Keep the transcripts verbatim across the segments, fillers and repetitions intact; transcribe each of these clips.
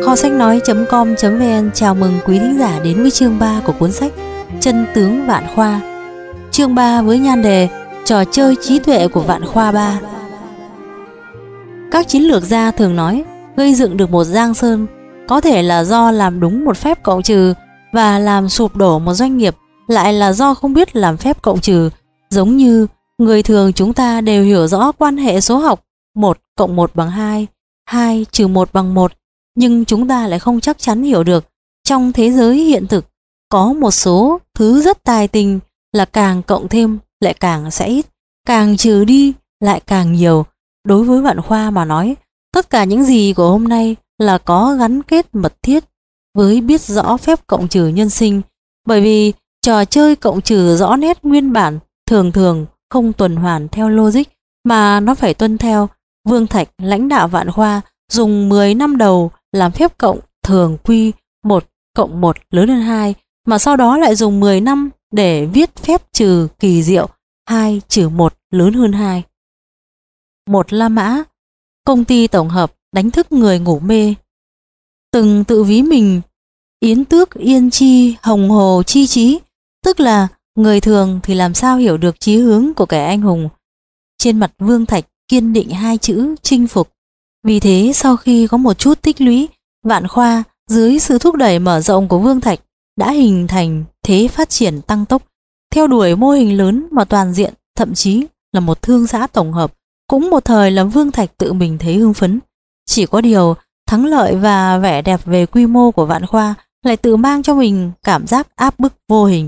Kho sách nói chấm com chấm vn chào mừng quý thính giả đến với chương ba của cuốn sách Chân tướng Vạn Khoa. Chương ba với nhan đề Trò chơi trí tuệ của Vạn Khoa ba. Các chiến lược gia thường nói gây dựng được một giang sơn có thể là do làm đúng một phép cộng trừ, và làm sụp đổ một doanh nghiệp lại là do không biết làm phép cộng trừ. Giống như người thường chúng ta đều hiểu rõ quan hệ số học một cộng một bằng hai, hai trừ một bằng một, nhưng chúng ta lại không chắc chắn hiểu được trong thế giới hiện thực có một số thứ rất tài tình là càng cộng thêm lại càng sẽ ít, càng trừ đi lại càng nhiều. Đối với Vạn Khoa mà nói, tất cả những gì của hôm nay là có gắn kết mật thiết với biết rõ phép cộng trừ nhân sinh, bởi vì trò chơi cộng trừ rõ nét nguyên bản thường thường không tuần hoàn theo logic mà nó phải tuân theo. Vương Thạch lãnh đạo Vạn Khoa dùng mười năm đầu làm phép cộng thường quy một cộng một lớn hơn hai, mà sau đó lại dùng mười năm để viết phép trừ kỳ diệu hai trừ một lớn hơn hai. Một La Mã, công ty tổng hợp đánh thức người ngủ mê. Từng tự ví mình yến tước yên chi hồng hồ chi trí, tức là người thường thì làm sao hiểu được chí hướng của kẻ anh hùng. Trên mặt Vương Thạch kiên định hai chữ chinh phục. Vì thế sau khi có một chút tích lũy, Vạn Khoa dưới sự thúc đẩy mở rộng của Vương Thạch đã hình thành thế phát triển tăng tốc, theo đuổi mô hình lớn và toàn diện, thậm chí là một thương xã tổng hợp. Cũng một thời làm Vương Thạch tự mình thấy hưng phấn. Chỉ có điều thắng lợi và vẻ đẹp về quy mô của Vạn Khoa lại tự mang cho mình cảm giác áp bức vô hình.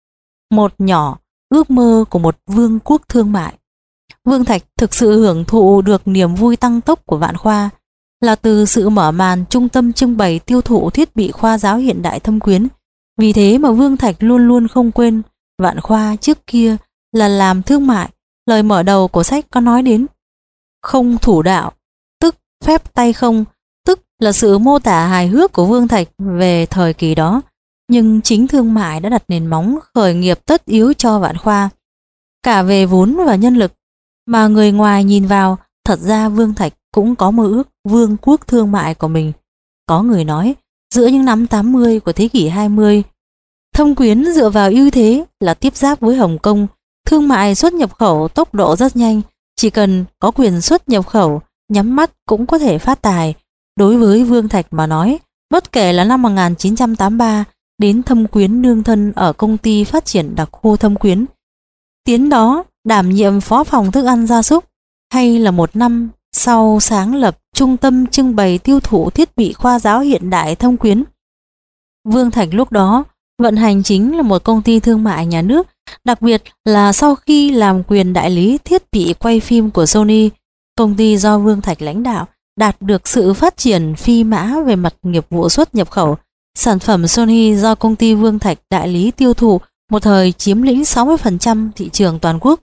Một nhỏ ước mơ của một vương quốc thương mại. Vương Thạch thực sự hưởng thụ được niềm vui tăng tốc của Vạn Khoa là từ sự mở màn trung tâm trưng bày tiêu thụ thiết bị khoa giáo hiện đại thâm quyến. Vì thế mà Vương Thạch luôn luôn không quên Vạn Khoa trước kia là làm thương mại. Lời mở đầu của sách có nói đến không thủ đạo, tức phép tay không, tức là sự mô tả hài hước của Vương Thạch về thời kỳ đó. Nhưng chính thương mại đã đặt nền móng khởi nghiệp tất yếu cho Vạn Khoa, cả về vốn và nhân lực. Mà người ngoài nhìn vào, thật ra Vương Thạch cũng có mơ ước vương quốc thương mại của mình. Có người nói, giữa những năm tám mươi của thế kỷ hai mươi, Thâm Quyến dựa vào ưu thế là tiếp giáp với Hồng Kông, thương mại xuất nhập khẩu tốc độ rất nhanh, chỉ cần có quyền xuất nhập khẩu, nhắm mắt cũng có thể phát tài. Đối với Vương Thạch mà nói, bất kể là năm một nghìn chín trăm tám mươi ba đến Thâm Quyến nương thân ở công ty phát triển đặc khu Thâm Quyến, tiến đó đảm nhiệm phó phòng thức ăn gia súc, hay là một năm sau sáng lập trung tâm trưng bày tiêu thụ thiết bị khoa giáo hiện đại Thâm Quyến. Vương Thạch lúc đó vận hành chính là một công ty thương mại nhà nước, đặc biệt là sau khi làm quyền đại lý thiết bị quay phim của Sony, công ty do Vương Thạch lãnh đạo đạt được sự phát triển phi mã về mặt nghiệp vụ xuất nhập khẩu. Sản phẩm Sony do công ty Vương Thạch đại lý tiêu thụ một thời chiếm lĩnh sáu mươi phần trăm thị trường toàn quốc.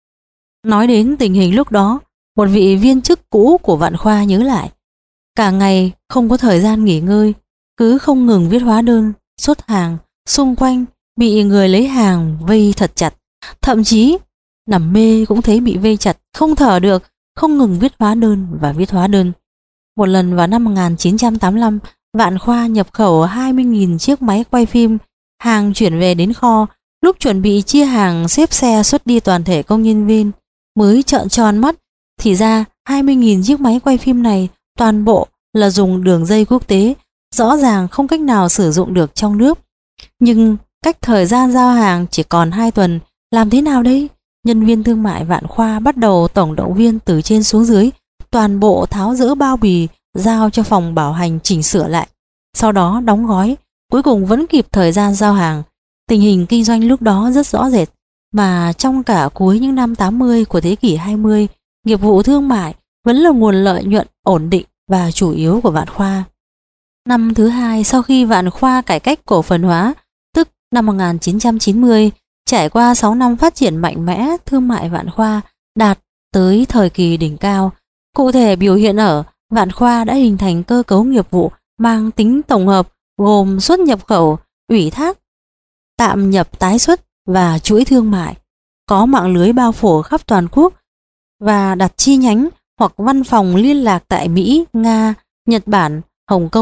Nói đến tình hình lúc đó, một vị viên chức cũ của Vạn Khoa nhớ lại, cả ngày không có thời gian nghỉ ngơi, cứ không ngừng viết hóa đơn, xuất hàng, xung quanh bị người lấy hàng vây thật chặt, thậm chí nằm mê cũng thấy bị vây chặt, không thở được, không ngừng viết hóa đơn và viết hóa đơn. Một lần vào năm một nghìn chín trăm tám mươi lăm, Vạn Khoa nhập khẩu hai mươi nghìn chiếc máy quay phim, hàng chuyển về đến kho, lúc chuẩn bị chia hàng xếp xe xuất đi toàn thể công nhân viên mới trợn tròn mắt, thì ra hai mươi nghìn chiếc máy quay phim này toàn bộ là dùng đường dây quốc tế, rõ ràng không cách nào sử dụng được trong nước. Nhưng cách thời gian giao hàng chỉ còn hai tuần, làm thế nào đây? Nhân viên thương mại Vạn Khoa bắt đầu tổng động viên từ trên xuống dưới, toàn bộ tháo dỡ bao bì, giao cho phòng bảo hành chỉnh sửa lại, sau đó đóng gói, cuối cùng vẫn kịp thời gian giao hàng. Tình hình kinh doanh lúc đó rất rõ rệt, mà trong cả cuối những năm tám mươi của thế kỷ hai mươi, nghiệp vụ thương mại vẫn là nguồn lợi nhuận ổn định và chủ yếu của Vạn Khoa. Năm thứ hai sau khi Vạn Khoa cải cách cổ phần hóa, tức năm một nghìn chín trăm chín mươi, trải qua sáu năm phát triển mạnh mẽ, thương mại Vạn Khoa đạt tới thời kỳ đỉnh cao. Cụ thể biểu hiện ở Vạn Khoa đã hình thành cơ cấu nghiệp vụ mang tính tổng hợp, gồm xuất nhập khẩu, ủy thác, tạm nhập tái xuất và chuỗi thương mại, có mạng lưới bao phủ khắp toàn quốc và đặt chi nhánh hoặc văn phòng liên lạc tại Mỹ, Nga, Nhật Bản, Hồng Kông.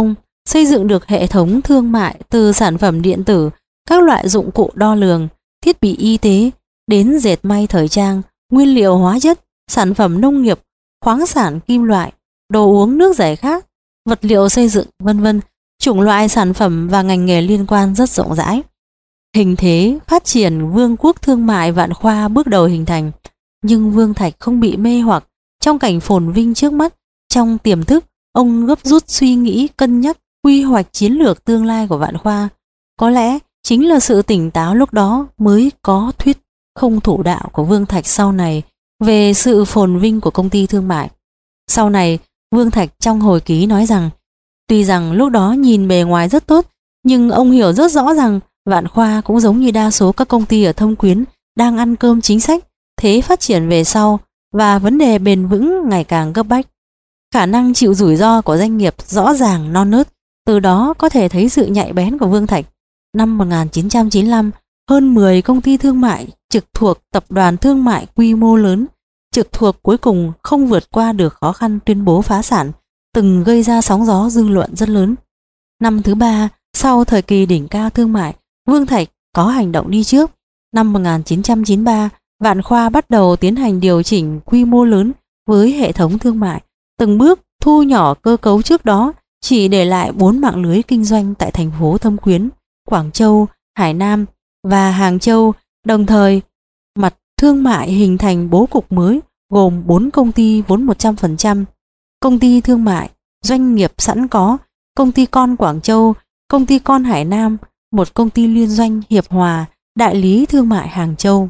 xây dựng được hệ thống thương mại từ sản phẩm điện tử, các loại dụng cụ đo lường, thiết bị y tế, đến dệt may thời trang, nguyên liệu hóa chất, sản phẩm nông nghiệp, khoáng sản kim loại, đồ uống nước giải khát, vật liệu xây dựng, vân vân, chủng loại sản phẩm và ngành nghề liên quan rất rộng rãi. Hình thế phát triển vương quốc thương mại Vạn Khoa bước đầu hình thành, nhưng Vương Thạch không bị mê hoặc trong cảnh phồn vinh trước mắt. Trong tiềm thức, ông gấp rút suy nghĩ, cân nhắc, quy hoạch chiến lược tương lai của Vạn Khoa. Có lẽ chính là sự tỉnh táo lúc đó mới có thuyết không thủ đạo của Vương Thạch sau này về sự phồn vinh của công ty thương mại. Sau này, Vương Thạch trong hồi ký nói rằng, tuy rằng lúc đó nhìn bề ngoài rất tốt, nhưng ông hiểu rất rõ rằng Vạn Khoa cũng giống như đa số các công ty ở Thâm Quyến đang ăn cơm chính sách, thế phát triển về sau và vấn đề bền vững ngày càng cấp bách. Khả năng chịu rủi ro của doanh nghiệp rõ ràng non nớt, từ đó có thể thấy sự nhạy bén của Vương Thạch. Năm một nghìn chín trăm chín mươi lăm, hơn mười công ty thương mại trực thuộc tập đoàn thương mại quy mô lớn, trực thuộc cuối cùng không vượt qua được khó khăn tuyên bố phá sản, từng gây ra sóng gió dư luận rất lớn. Năm thứ ba, sau thời kỳ đỉnh cao thương mại, Vương Thạch có hành động đi trước. Năm một nghìn chín trăm chín mươi ba, Vạn Khoa bắt đầu tiến hành điều chỉnh quy mô lớn với hệ thống thương mại, từng bước thu nhỏ cơ cấu trước đó, chỉ để lại bốn mạng lưới kinh doanh tại thành phố Thâm Quyến, Quảng Châu, Hải Nam và Hàng Châu, đồng thời mặt thương mại hình thành bố cục mới gồm bốn công ty vốn một trăm phần trăm, công ty thương mại, doanh nghiệp sẵn có, công ty con Quảng Châu, công ty con Hải Nam, một công ty liên doanh Hiệp Hòa, đại lý thương mại Hàng Châu.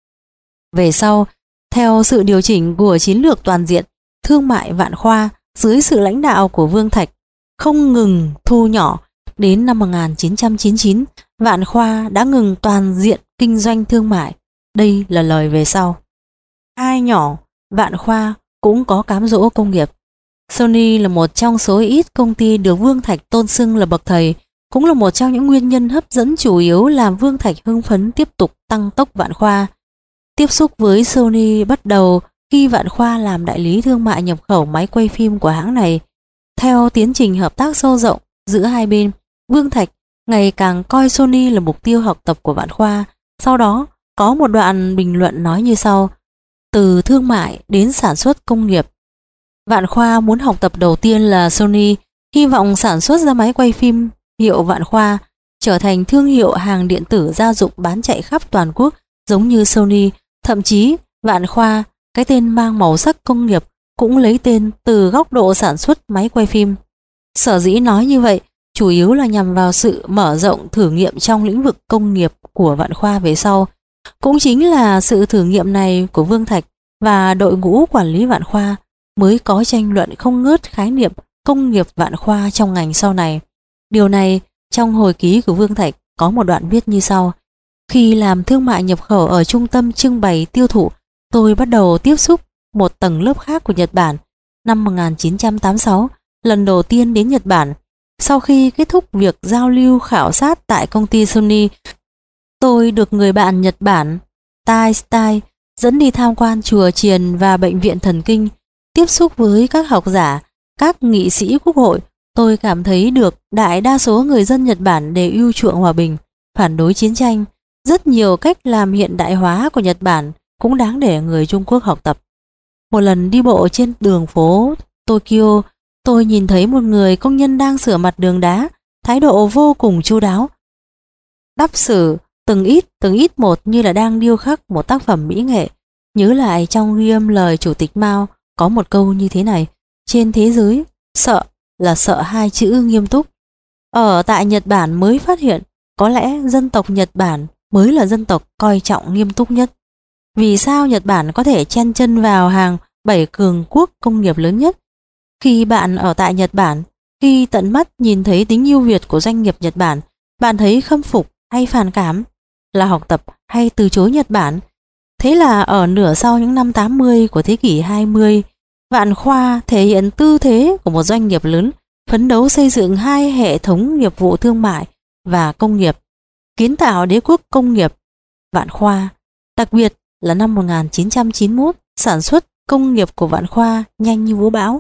Về sau, theo sự điều chỉnh của chiến lược toàn diện, thương mại Vạn Khoa dưới sự lãnh đạo của Vương Thạch không ngừng thu nhỏ. Đến năm một nghìn chín trăm chín mươi chín, Vạn Khoa đã ngừng toàn diện kinh doanh thương mại. Đây là lời về sau. Hai nhỏ, Vạn Khoa cũng có cám dỗ công nghiệp. Sony là một trong số ít công ty được Vương Thạch tôn xưng là bậc thầy, cũng là một trong những nguyên nhân hấp dẫn chủ yếu làm Vương Thạch hưng phấn tiếp tục tăng tốc Vạn Khoa. Tiếp xúc với Sony bắt đầu khi Vạn Khoa làm đại lý thương mại nhập khẩu máy quay phim của hãng này. Theo tiến trình hợp tác sâu rộng giữa hai bên, Vương Thạch ngày càng coi Sony là mục tiêu học tập của Vạn Khoa. Sau đó, có một đoạn bình luận nói như sau: từ thương mại đến sản xuất công nghiệp, Vạn Khoa muốn học tập đầu tiên là Sony, hy vọng sản xuất ra máy quay phim hiệu Vạn Khoa, trở thành thương hiệu hàng điện tử gia dụng bán chạy khắp toàn quốc giống như Sony. Thậm chí, Vạn Khoa, cái tên mang màu sắc công nghiệp, cũng lấy tên từ góc độ sản xuất máy quay phim. Sở dĩ nói như vậy, chủ yếu là nhằm vào sự mở rộng thử nghiệm trong lĩnh vực công nghiệp của Vạn Khoa về sau. Cũng chính là sự thử nghiệm này của Vương Thạch và đội ngũ quản lý Vạn Khoa mới có tranh luận không ngớt khái niệm công nghiệp Vạn Khoa trong ngành sau này. Điều này trong hồi ký của Vương Thạch có một đoạn viết như sau: khi làm thương mại nhập khẩu ở trung tâm trưng bày tiêu thụ, tôi bắt đầu tiếp xúc một tầng lớp khác của Nhật Bản. Năm một nghìn chín trăm tám mươi sáu, lần đầu tiên đến Nhật Bản, sau khi kết thúc việc giao lưu khảo sát tại công ty Sony, tôi được người bạn Nhật Bản Tai Style dẫn đi tham quan chùa chiền và bệnh viện thần kinh, tiếp xúc với các học giả, các nghị sĩ quốc hội. Tôi cảm thấy được đại đa số người dân Nhật Bản đều yêu chuộng hòa bình, phản đối chiến tranh. Rất nhiều cách làm hiện đại hóa của Nhật Bản cũng đáng để người Trung Quốc học tập. Một lần đi bộ trên đường phố Tokyo, tôi nhìn thấy một người công nhân đang sửa mặt đường đá, thái độ vô cùng chu đáo, đắp sửa từng ít từng ít một như là đang điêu khắc một tác phẩm mỹ nghệ. Nhớ lại trong ghi âm lời Chủ tịch Mao có một câu như thế này: trên thế giới, sợ là sợ hai chữ nghiêm túc. Ở tại Nhật Bản mới phát hiện có lẽ dân tộc Nhật Bản mới là dân tộc coi trọng nghiêm túc nhất. Vì sao Nhật Bản có thể chen chân vào hàng bảy cường quốc công nghiệp lớn nhất? Khi bạn ở tại Nhật Bản, khi tận mắt nhìn thấy tính ưu việt của doanh nghiệp Nhật Bản, bạn thấy khâm phục hay phản cảm, là học tập hay từ chối Nhật Bản? Thế là ở nửa sau những năm tám mươi của thế kỷ hai mươi, Vạn Khoa thể hiện tư thế của một doanh nghiệp lớn, phấn đấu xây dựng hai hệ thống nghiệp vụ thương mại và công nghiệp, kiến tạo đế quốc công nghiệp Vạn Khoa. Đặc biệt là năm một nghìn chín trăm chín mươi mốt, sản xuất công nghiệp của Vạn Khoa nhanh như vũ bão,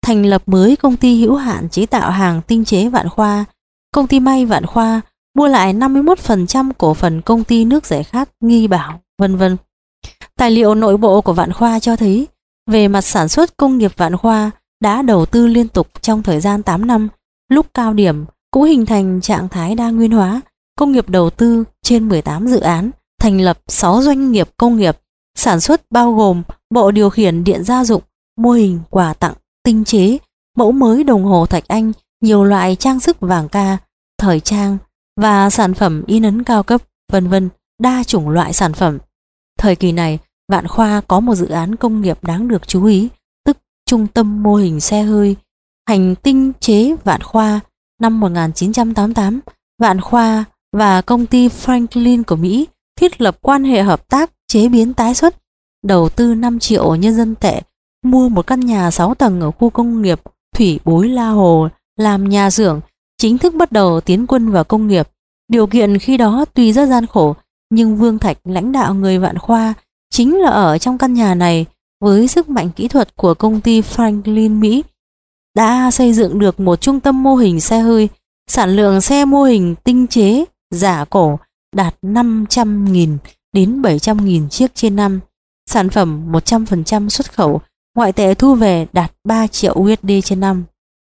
thành lập mới công ty hữu hạn chế tạo hàng tinh chế Vạn Khoa, công ty may Vạn Khoa, mua lại năm mươi mốt phần trăm cổ phần công ty nước giải khát Nghi Bảo, vân vân. Tài liệu nội bộ của Vạn Khoa cho thấy, về mặt sản xuất, công nghiệp Vạn Khoa đã đầu tư liên tục trong thời gian tám năm, lúc cao điểm cũng hình thành trạng thái đa nguyên hóa. Công nghiệp đầu tư trên mười tám dự án, thành lập sáu doanh nghiệp công nghiệp, sản xuất bao gồm bộ điều khiển điện gia dụng, mô hình quà tặng, tinh chế, mẫu mới đồng hồ Thạch Anh, nhiều loại trang sức vàng ca, thời trang và sản phẩm in ấn cao cấp, vân vân, đa chủng loại sản phẩm. Thời kỳ này, Vạn Khoa có một dự án công nghiệp đáng được chú ý, tức trung tâm mô hình xe hơi hành tinh chế Vạn Khoa. Năm một nghìn chín trăm tám mươi tám, Vạn Khoa và công ty Franklin của Mỹ thiết lập quan hệ hợp tác chế biến tái xuất, đầu tư năm triệu nhân dân tệ, mua một căn nhà sáu tầng ở khu công nghiệp Thủy Bối La Hồ làm nhà xưởng, chính thức bắt đầu tiến quân vào công nghiệp. Điều kiện khi đó tuy rất gian khổ, nhưng Vương Thạch lãnh đạo người Vạn Khoa chính là ở trong căn nhà này, với sức mạnh kỹ thuật của công ty Franklin Mỹ, đã xây dựng được một trung tâm mô hình xe hơi. Sản lượng xe mô hình tinh chế giả cổ đạt năm trăm nghìn đến bảy trăm nghìn chiếc trên năm, sản phẩm một trăm phần trăm xuất khẩu, ngoại tệ thu về đạt ba triệu u ét đê trên năm.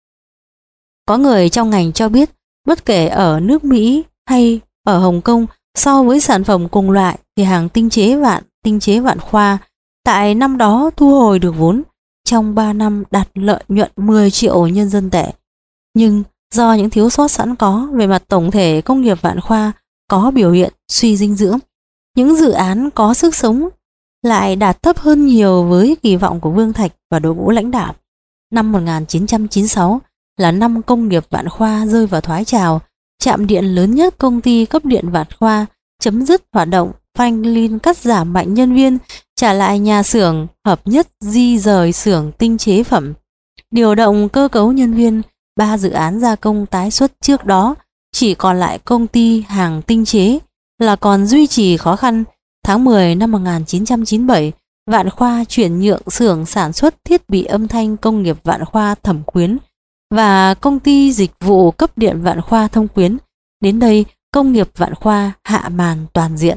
Có người trong ngành cho biết, bất kể ở nước Mỹ hay ở Hồng Kông, so với sản phẩm cùng loại thì hàng tinh chế Vạn tinh chế Vạn Khoa tại năm đó thu hồi được vốn, trong ba năm đạt lợi nhuận mười triệu nhân dân tệ. Nhưng do những thiếu sót sẵn có về mặt tổng thể, công nghiệp Vạn Khoa có biểu hiện suy dinh dưỡng. Những dự án có sức sống lại đạt thấp hơn nhiều với kỳ vọng của Vương Thạch và đội ngũ lãnh đạo. Năm một nghìn chín trăm chín mươi sáu là năm công nghiệp Vạn Khoa rơi vào thoái trào. Trạm điện lớn nhất công ty cấp điện Vạn Khoa chấm dứt hoạt động, Franklin cắt giảm mạnh nhân viên, trả lại nhà xưởng hợp nhất, di rời xưởng tinh chế phẩm, điều động cơ cấu nhân viên. Ba dự án gia công tái xuất trước đó chỉ còn lại công ty hàng tinh chế là còn duy trì khó khăn. Tháng mười năm một nghìn chín trăm chín mươi bảy, Vạn Khoa chuyển nhượng xưởng sản xuất thiết bị âm thanh công nghiệp Vạn Khoa Thẩm Quyến và công ty dịch vụ cấp điện Vạn Khoa Thông Quyến. Đến đây, công nghiệp Vạn Khoa hạ màn toàn diện.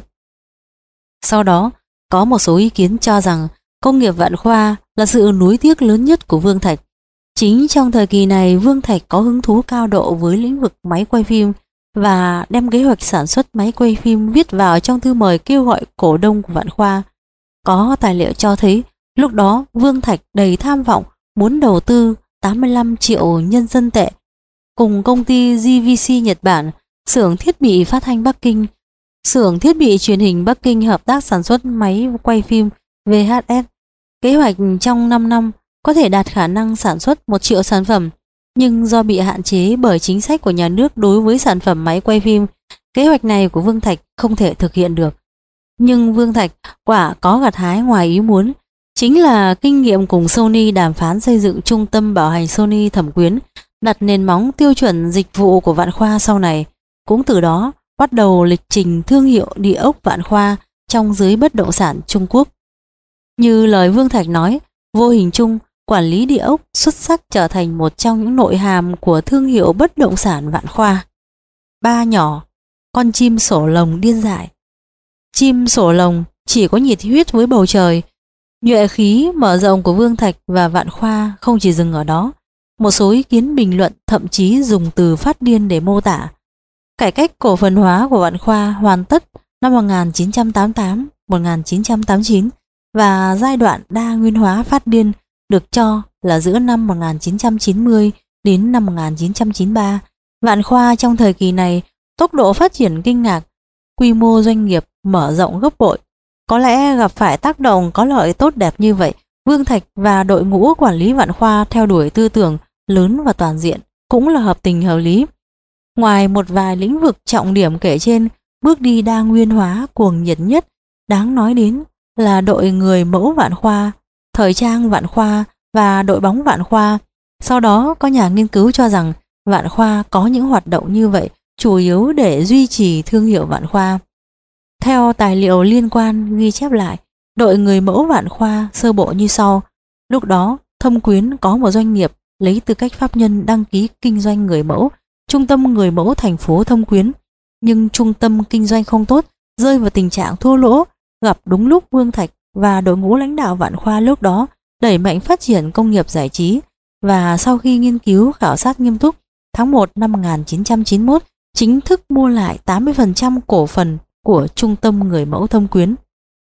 Sau đó, có một số ý kiến cho rằng công nghiệp Vạn Khoa là sự nuối tiếc lớn nhất của Vương Thạch. Chính trong thời kỳ này, Vương Thạch có hứng thú cao độ với lĩnh vực máy quay phim và đem kế hoạch sản xuất máy quay phim viết vào trong thư mời kêu gọi cổ đông của Vạn Khoa. Có tài liệu cho thấy lúc đó Vương Thạch đầy tham vọng muốn đầu tư tám mươi lăm triệu nhân dân tệ cùng công ty giê vê xê Nhật Bản, xưởng thiết bị phát thanh Bắc Kinh, xưởng thiết bị truyền hình Bắc Kinh hợp tác sản xuất máy quay phim vê hát ét. Kế hoạch trong năm năm có thể đạt khả năng sản xuất một triệu sản phẩm, nhưng do bị hạn chế bởi chính sách của nhà nước đối với sản phẩm máy quay phim, kế hoạch này của Vương Thạch không thể thực hiện được. Nhưng Vương Thạch quả có gặt hái ngoài ý muốn, chính là kinh nghiệm cùng Sony đàm phán xây dựng trung tâm bảo hành Sony Thẩm Quyến, đặt nền móng tiêu chuẩn dịch vụ của Vạn Khoa sau này. Cũng từ đó bắt đầu lịch trình thương hiệu địa ốc Vạn Khoa trong giới bất động sản Trung Quốc. Như lời Vương Thạch nói, vô hình chung, quản lý địa ốc xuất sắc trở thành một trong những nội hàm của thương hiệu bất động sản Vạn Khoa. Ba nhỏ, con chim sổ lồng điên dại. Chim sổ lồng chỉ có nhiệt huyết với bầu trời. Nhuệ khí mở rộng của Vương Thạch và Vạn Khoa không chỉ dừng ở đó. Một số ý kiến bình luận thậm chí dùng từ phát điên để mô tả. Cải cách cổ phần hóa của Vạn Khoa hoàn tất năm một nghìn chín trăm tám mươi tám đến một nghìn chín trăm tám mươi chín và giai đoạn đa nguyên hóa phát điên được cho là giữa năm một nghìn chín trăm chín mươi đến năm một nghìn chín trăm chín mươi ba. Vạn Khoa trong thời kỳ này tốc độ phát triển kinh ngạc, quy mô doanh nghiệp mở rộng gấp bội. Có lẽ gặp phải tác động có lợi tốt đẹp như vậy, Vương Thạch và đội ngũ quản lý Vạn Khoa theo đuổi tư tưởng lớn và toàn diện cũng là hợp tình hợp lý. Ngoài một vài lĩnh vực trọng điểm kể trên, bước đi đa nguyên hóa cuồng nhiệt nhất đáng nói đến là đội người mẫu Vạn Khoa, thời trang Vạn Khoa và đội bóng Vạn Khoa. Sau đó có nhà nghiên cứu cho rằng Vạn Khoa có những hoạt động như vậy chủ yếu để duy trì thương hiệu Vạn Khoa. Theo tài liệu liên quan ghi chép lại, đội người mẫu Vạn Khoa sơ bộ như sau. Lúc đó, Thâm Quyến có một doanh nghiệp lấy tư cách pháp nhân đăng ký kinh doanh người mẫu, trung tâm người mẫu thành phố Thâm Quyến. Nhưng trung tâm kinh doanh không tốt, rơi vào tình trạng thua lỗ. Gặp đúng lúc Vương Thạch và đội ngũ lãnh đạo Vạn Khoa lúc đó đẩy mạnh phát triển công nghiệp giải trí, và sau khi nghiên cứu khảo sát nghiêm túc, tháng một năm một nghìn chín trăm chín mươi mốt chính thức mua lại tám mươi phần trăm cổ phần của trung tâm người mẫu Thâm Quyến.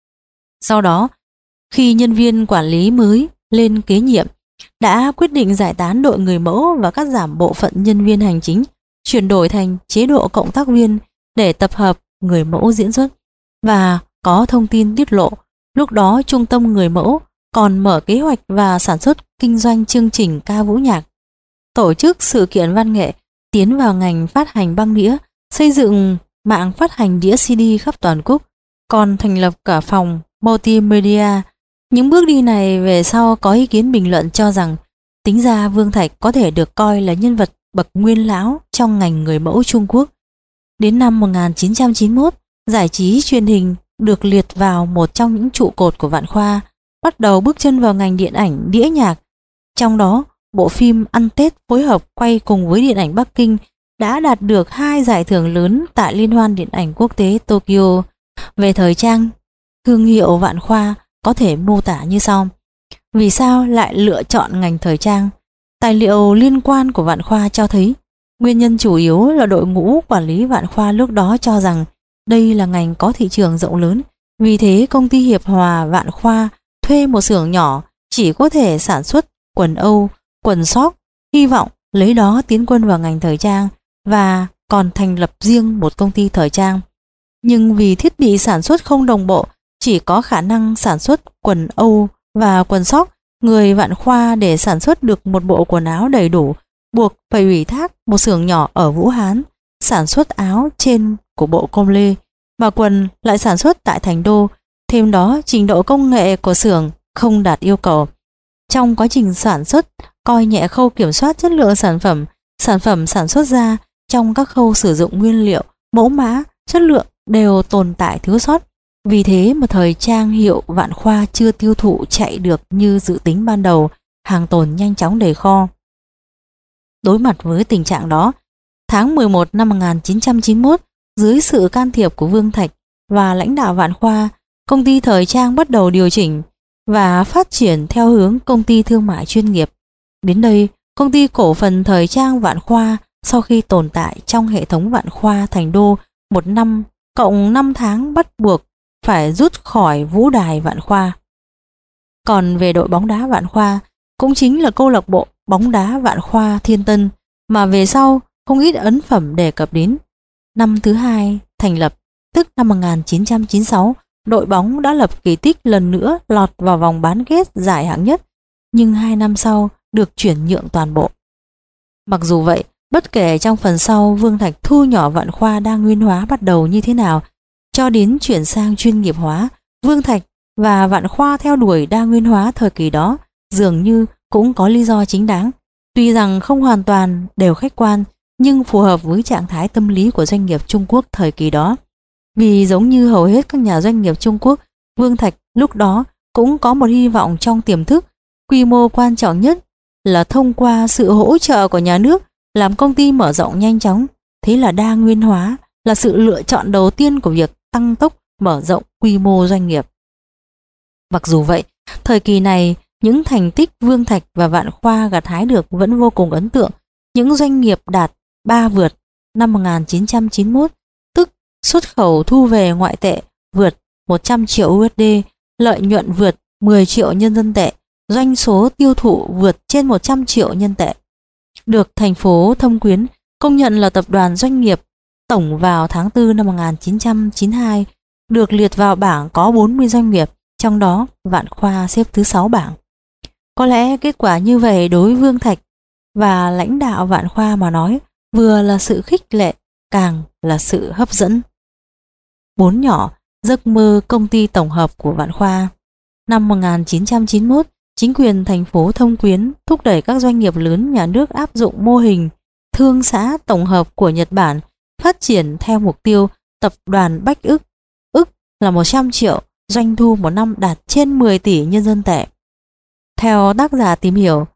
Sau đó, khi nhân viên quản lý mới lên kế nhiệm, đã quyết định giải tán đội người mẫu và cắt giảm bộ phận nhân viên hành chính, chuyển đổi thành chế độ cộng tác viên để tập hợp người mẫu diễn xuất. Và có thông tin tiết lộ, lúc đó trung tâm người mẫu còn mở kế hoạch và sản xuất kinh doanh chương trình ca vũ nhạc, tổ chức sự kiện văn nghệ, tiến vào ngành phát hành băng đĩa, xây dựng mạng phát hành đĩa xê đê khắp toàn quốc, còn thành lập cả phòng multimedia. Những bước đi này về sau có ý kiến bình luận cho rằng tính ra Vương Thạch có thể được coi là nhân vật bậc nguyên lão trong ngành người mẫu Trung Quốc. Đến năm một nghìn chín trăm chín mươi mốt, giải trí truyền hình được liệt vào một trong những trụ cột của Vạn Khoa, bắt đầu bước chân vào ngành điện ảnh đĩa nhạc. Trong đó, bộ phim Ăn Tết phối hợp quay cùng với điện ảnh Bắc Kinh đã đạt được hai giải thưởng lớn tại Liên hoan điện ảnh quốc tế Tokyo. Về thời trang, thương hiệu Vạn Khoa có thể mô tả như sau. Vì sao lại lựa chọn ngành thời trang? Tài liệu liên quan của Vạn Khoa cho thấy, nguyên nhân chủ yếu là đội ngũ quản lý Vạn Khoa lúc đó cho rằng đây là ngành có thị trường rộng lớn. Vì thế công ty Hiệp Hòa Vạn Khoa thuê một xưởng nhỏ chỉ có thể sản xuất quần Âu, quần sóc, hy vọng lấy đó tiến quân vào ngành thời trang, và còn thành lập riêng một công ty thời trang. Nhưng vì thiết bị sản xuất không đồng bộ, chỉ có khả năng sản xuất quần Âu và quần sóc, người Vạn Khoa để sản xuất được một bộ quần áo đầy đủ, buộc phải ủy thác một xưởng nhỏ ở Vũ Hán sản xuất áo trên của bộ com lê, mà quần lại sản xuất tại Thành Đô. Thêm đó, trình độ công nghệ của xưởng không đạt yêu cầu. Trong quá trình sản xuất, coi nhẹ khâu kiểm soát chất lượng sản phẩm, sản phẩm sản xuất ra trong các khâu sử dụng nguyên liệu, mẫu mã, chất lượng đều tồn tại thiếu sót. Vì thế mà thời trang hiệu Vạn Khoa chưa tiêu thụ chạy được như dự tính ban đầu, hàng tồn nhanh chóng đầy kho. Đối mặt với tình trạng đó, tháng mười một năm một nghìn chín trăm chín mươi mốt, dưới sự can thiệp của Vương Thạch và lãnh đạo Vạn Khoa, công ty thời trang bắt đầu điều chỉnh và phát triển theo hướng công ty thương mại chuyên nghiệp. Đến đây, công ty cổ phần thời trang Vạn Khoa sau khi tồn tại trong hệ thống Vạn Khoa Thành Đô một năm cộng năm tháng bắt buộc phải rút khỏi vũ đài Vạn Khoa. Còn về đội bóng đá Vạn Khoa, cũng chính là câu lạc bộ bóng đá Vạn Khoa Thiên Tân mà về sau không ít ấn phẩm đề cập đến. Năm thứ hai thành lập, tức năm một nghìn chín trăm chín mươi sáu, đội bóng đã lập kỳ tích lần nữa lọt vào vòng bán kết giải hạng nhất, nhưng hai năm sau được chuyển nhượng toàn bộ. Mặc dù vậy, bất kể trong phần sau Vương Thạch thu nhỏ Vạn Khoa đa nguyên hóa bắt đầu như thế nào, cho đến chuyển sang chuyên nghiệp hóa, Vương Thạch và Vạn Khoa theo đuổi đa nguyên hóa thời kỳ đó dường như cũng có lý do chính đáng. Tuy rằng không hoàn toàn đều khách quan, nhưng phù hợp với trạng thái tâm lý của doanh nghiệp Trung Quốc thời kỳ đó. Vì giống như hầu hết các nhà doanh nghiệp Trung Quốc, Vương Thạch lúc đó cũng có một hy vọng trong tiềm thức. Quy mô quan trọng nhất là thông qua sự hỗ trợ của nhà nước làm công ty mở rộng nhanh chóng. Thế là đa nguyên hóa là sự lựa chọn đầu tiên của việc tăng tốc mở rộng quy mô doanh nghiệp. Mặc dù vậy, thời kỳ này những thành tích Vương Thạch và Vạn Khoa gặt hái được vẫn vô cùng ấn tượng. Những doanh nghiệp đạt ba vượt năm một nghìn chín trăm chín mươi mốt, tức xuất khẩu thu về ngoại tệ vượt một trăm triệu u ét đê, lợi nhuận vượt mười triệu nhân dân tệ, doanh số tiêu thụ vượt trên một trăm triệu nhân tệ. Được thành phố Thâm Quyến công nhận là tập đoàn doanh nghiệp tổng vào tháng tư năm một nghìn chín trăm chín mươi hai, được liệt vào bảng có bốn mươi doanh nghiệp, trong đó Vạn Khoa xếp thứ sáu bảng. Có lẽ kết quả như vậy đối với Vương Thạch và lãnh đạo Vạn Khoa mà nói vừa là sự khích lệ, càng là sự hấp dẫn. Bốn nhỏ, giấc mơ công ty tổng hợp của Vạn Khoa. Năm một nghìn chín trăm chín mươi mốt, chính quyền thành phố Thâm Quyến thúc đẩy các doanh nghiệp lớn nhà nước áp dụng mô hình thương xã tổng hợp của Nhật Bản, phát triển theo mục tiêu tập đoàn Bách ức, ức là một trăm triệu, doanh thu một năm đạt trên mười tỷ nhân dân tệ. Theo tác giả tìm hiểu,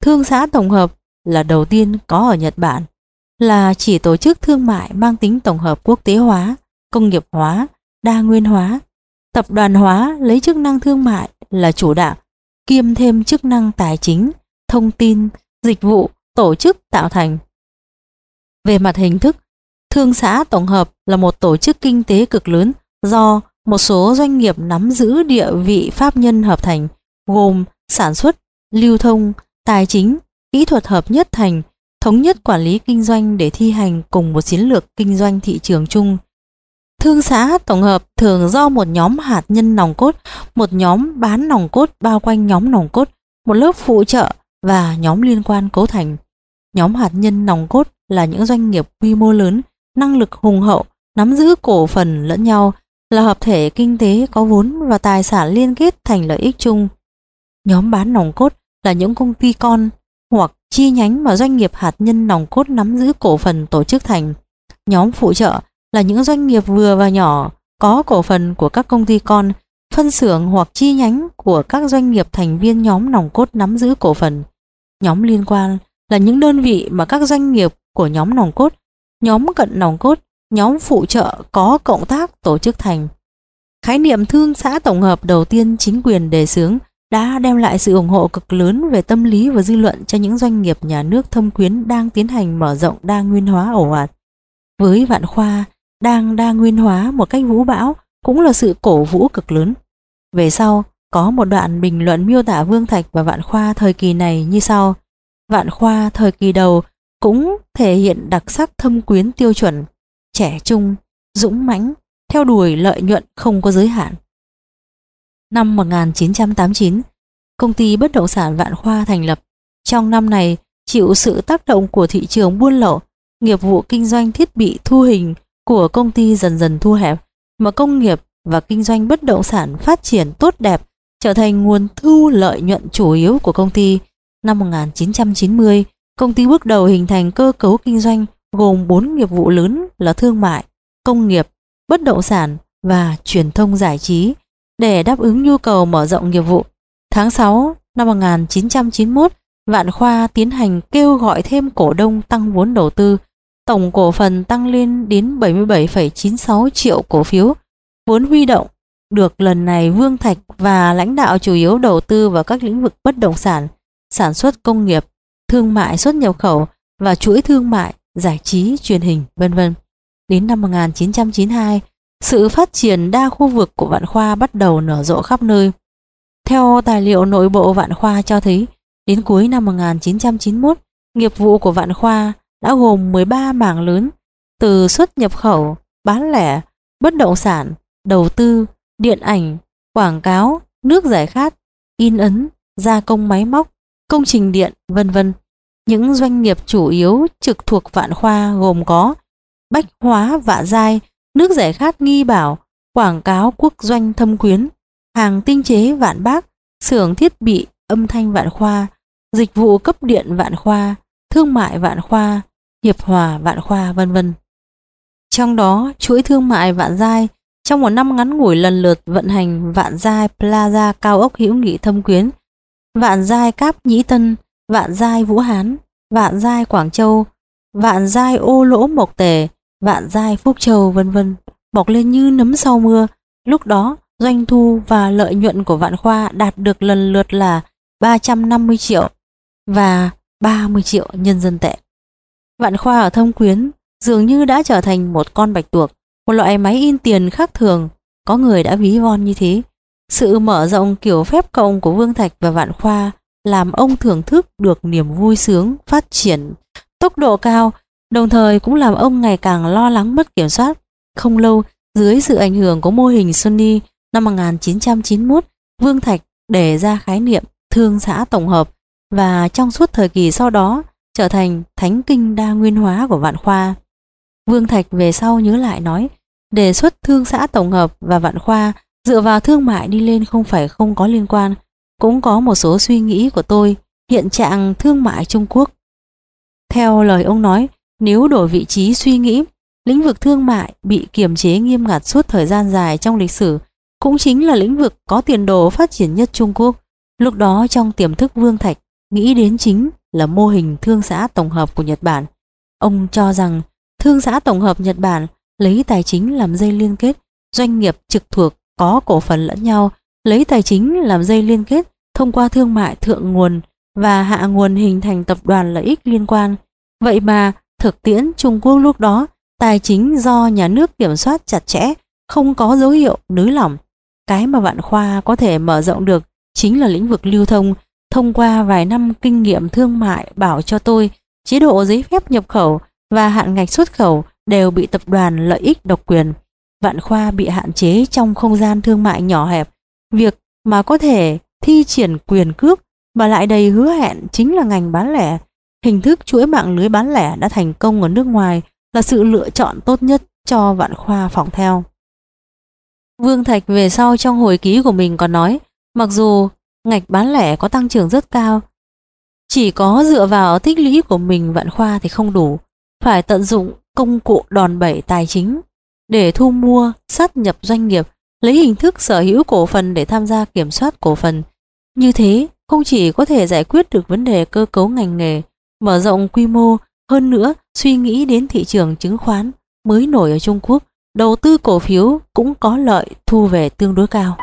thương xã tổng hợp là đầu tiên có ở Nhật Bản, là chỉ tổ chức thương mại mang tính tổng hợp quốc tế hóa, công nghiệp hóa, đa nguyên hóa, tập đoàn hóa, lấy chức năng thương mại là chủ đạo, kiêm thêm chức năng tài chính, thông tin, dịch vụ, tổ chức tạo thành. Về mặt hình thức, thương xã tổng hợp là một tổ chức kinh tế cực lớn do một số doanh nghiệp nắm giữ địa vị pháp nhân hợp thành, gồm sản xuất, lưu thông, tài chính, kỹ thuật hợp nhất thành, thống nhất quản lý kinh doanh để thi hành cùng một chiến lược kinh doanh thị trường chung. Thương xã tổng hợp thường do một nhóm hạt nhân nòng cốt, một nhóm bán nòng cốt bao quanh nhóm nòng cốt, một lớp phụ trợ và nhóm liên quan cấu thành. Nhóm hạt nhân nòng cốt là những doanh nghiệp quy mô lớn, năng lực hùng hậu, nắm giữ cổ phần lẫn nhau, là hợp thể kinh tế có vốn và tài sản liên kết thành lợi ích chung. Nhóm bán nòng cốt là những công ty con hoặc chi nhánh mà doanh nghiệp hạt nhân nòng cốt nắm giữ cổ phần tổ chức thành. Nhóm phụ trợ là những doanh nghiệp vừa và nhỏ có cổ phần của các công ty con, phân xưởng hoặc chi nhánh của các doanh nghiệp thành viên nhóm nòng cốt nắm giữ cổ phần. Nhóm liên quan là những đơn vị mà các doanh nghiệp của nhóm nòng cốt, nhóm cận nòng cốt, nhóm phụ trợ có cộng tác tổ chức thành. Khái niệm thương xã tổng hợp đầu tiên chính quyền đề xướng đã đem lại sự ủng hộ cực lớn về tâm lý và dư luận cho những doanh nghiệp nhà nước thâm quyến đang tiến hành mở rộng đa nguyên hóa ồ ạt. Với Vạn Khoa đang đa nguyên hóa một cách vũ bão cũng là sự cổ vũ cực lớn. Về sau, có một đoạn bình luận miêu tả Vương Thạch và Vạn Khoa thời kỳ này như sau. Vạn Khoa thời kỳ đầu cũng thể hiện đặc sắc thâm quyến tiêu chuẩn, trẻ trung, dũng mãnh, theo đuổi lợi nhuận không có giới hạn. Năm một nghìn chín trăm tám mươi chín, công ty bất động sản Vạn Khoa thành lập. Trong năm này, chịu sự tác động của thị trường buôn lậu, nghiệp vụ kinh doanh thiết bị thu hình của công ty dần dần thu hẹp, mà công nghiệp và kinh doanh bất động sản phát triển tốt đẹp, trở thành nguồn thu lợi nhuận chủ yếu của công ty. Năm một nghìn chín trăm chín mươi, công ty bước đầu hình thành cơ cấu kinh doanh gồm bốn nghiệp vụ lớn là thương mại, công nghiệp, bất động sản và truyền thông giải trí để đáp ứng nhu cầu mở rộng nghiệp vụ. Tháng sáu năm một nghìn chín trăm chín mươi mốt, Vạn Khoa tiến hành kêu gọi thêm cổ đông tăng vốn đầu tư, tổng cổ phần tăng lên đến bảy mươi bảy phẩy chín mươi sáu triệu cổ phiếu. Vốn huy động được lần này Vương Thạch và lãnh đạo chủ yếu đầu tư vào các lĩnh vực bất động sản, sản xuất công nghiệp, thương mại xuất nhập khẩu và chuỗi thương mại, giải trí, truyền hình, vân vân. Đến năm một nghìn chín trăm chín mươi hai, sự phát triển đa khu vực của Vạn Khoa bắt đầu nở rộ khắp nơi. Theo tài liệu nội bộ Vạn Khoa cho thấy, đến cuối năm một nghìn chín trăm chín mươi mốt, nghiệp vụ của Vạn Khoa đã gồm mười ba mảng lớn, từ xuất nhập khẩu, bán lẻ, bất động sản, đầu tư, điện ảnh, quảng cáo, nước giải khát, in ấn, gia công máy móc, công trình điện, vân vân. Những doanh nghiệp chủ yếu trực thuộc Vạn Khoa gồm có bách hóa Vạn Giai, nước giải khát Nghi Bảo, quảng cáo quốc doanh Thâm Quyến, hàng tinh chế Vạn Bác, xưởng thiết bị âm thanh Vạn Khoa, dịch vụ cấp điện Vạn Khoa, thương mại Vạn Khoa, hiệp hòa Vạn Khoa, vân vân. Trong đó, chuỗi thương mại Vạn Giai trong một năm ngắn ngủi lần lượt vận hành Vạn Giai Plaza cao ốc Hữu Nghị Thâm Quyến, Vạn Giai Cáp Nhĩ Tân, Vạn Giai Vũ Hán, Vạn Giai Quảng Châu, Vạn Giai Ô Lỗ Mộc Tề, Vạn Giai Phúc Châu, vân vân, mọc lên như nấm sau mưa. Lúc đó, doanh thu và lợi nhuận của Vạn Khoa đạt được lần lượt là ba trăm năm mươi triệu và ba mươi triệu nhân dân tệ. Vạn Khoa ở Thâm Quyến dường như đã trở thành một con bạch tuộc, một loại máy in tiền khác thường, có người đã ví von như thế. Sự mở rộng kiểu phép cộng của Vương Thạch và Vạn Khoa làm ông thưởng thức được niềm vui sướng phát triển tốc độ cao, đồng thời cũng làm ông ngày càng lo lắng mất kiểm soát. Không lâu, dưới sự ảnh hưởng của mô hình Sunny, năm một nghìn chín trăm chín mươi mốt, Vương Thạch đề ra khái niệm thương xã tổng hợp và trong suốt thời kỳ sau đó trở thành thánh kinh đa nguyên hóa của Vạn Khoa. Vương Thạch về sau nhớ lại nói, đề xuất thương xã tổng hợp và Vạn Khoa dựa vào thương mại đi lên không phải không có liên quan, cũng có một số suy nghĩ của tôi, hiện trạng thương mại Trung Quốc. Theo lời ông nói, nếu đổi vị trí suy nghĩ, lĩnh vực thương mại bị kiềm chế nghiêm ngặt suốt thời gian dài trong lịch sử cũng chính là lĩnh vực có tiền đồ phát triển nhất Trung Quốc. Lúc đó trong tiềm thức Vương Thạch nghĩ đến chính là mô hình thương xã tổng hợp của Nhật Bản. Ông cho rằng thương xã tổng hợp Nhật Bản lấy tài chính làm dây liên kết, doanh nghiệp trực thuộc có cổ phần lẫn nhau, lấy tài chính làm dây liên kết, thông qua thương mại thượng nguồn và hạ nguồn hình thành tập đoàn lợi ích liên quan. Vậy mà thực tiễn Trung Quốc lúc đó, tài chính do nhà nước kiểm soát chặt chẽ, không có dấu hiệu nới lỏng. Cái mà Vạn Khoa có thể mở rộng được chính là lĩnh vực lưu thông. Thông qua vài năm kinh nghiệm thương mại bảo cho tôi, chế độ giấy phép nhập khẩu và hạn ngạch xuất khẩu đều bị tập đoàn lợi ích độc quyền. Vạn Khoa bị hạn chế trong không gian thương mại nhỏ hẹp. Việc mà có thể thi triển quyền cước mà lại đầy hứa hẹn chính là ngành bán lẻ. Hình thức chuỗi mạng lưới bán lẻ đã thành công ở nước ngoài là sự lựa chọn tốt nhất cho Vạn Khoa phỏng theo. Vương Thạch về sau trong hồi ký của mình còn nói, mặc dù ngạch bán lẻ có tăng trưởng rất cao, chỉ có dựa vào tích lũy của mình Vạn Khoa thì không đủ, phải tận dụng công cụ đòn bẩy tài chính để thu mua, sát nhập doanh nghiệp, lấy hình thức sở hữu cổ phần để tham gia kiểm soát cổ phần. Như thế không chỉ có thể giải quyết được vấn đề cơ cấu ngành nghề, mở rộng quy mô, hơn nữa suy nghĩ đến thị trường chứng khoán mới nổi ở Trung Quốc, đầu tư cổ phiếu cũng có lợi thu về tương đối cao.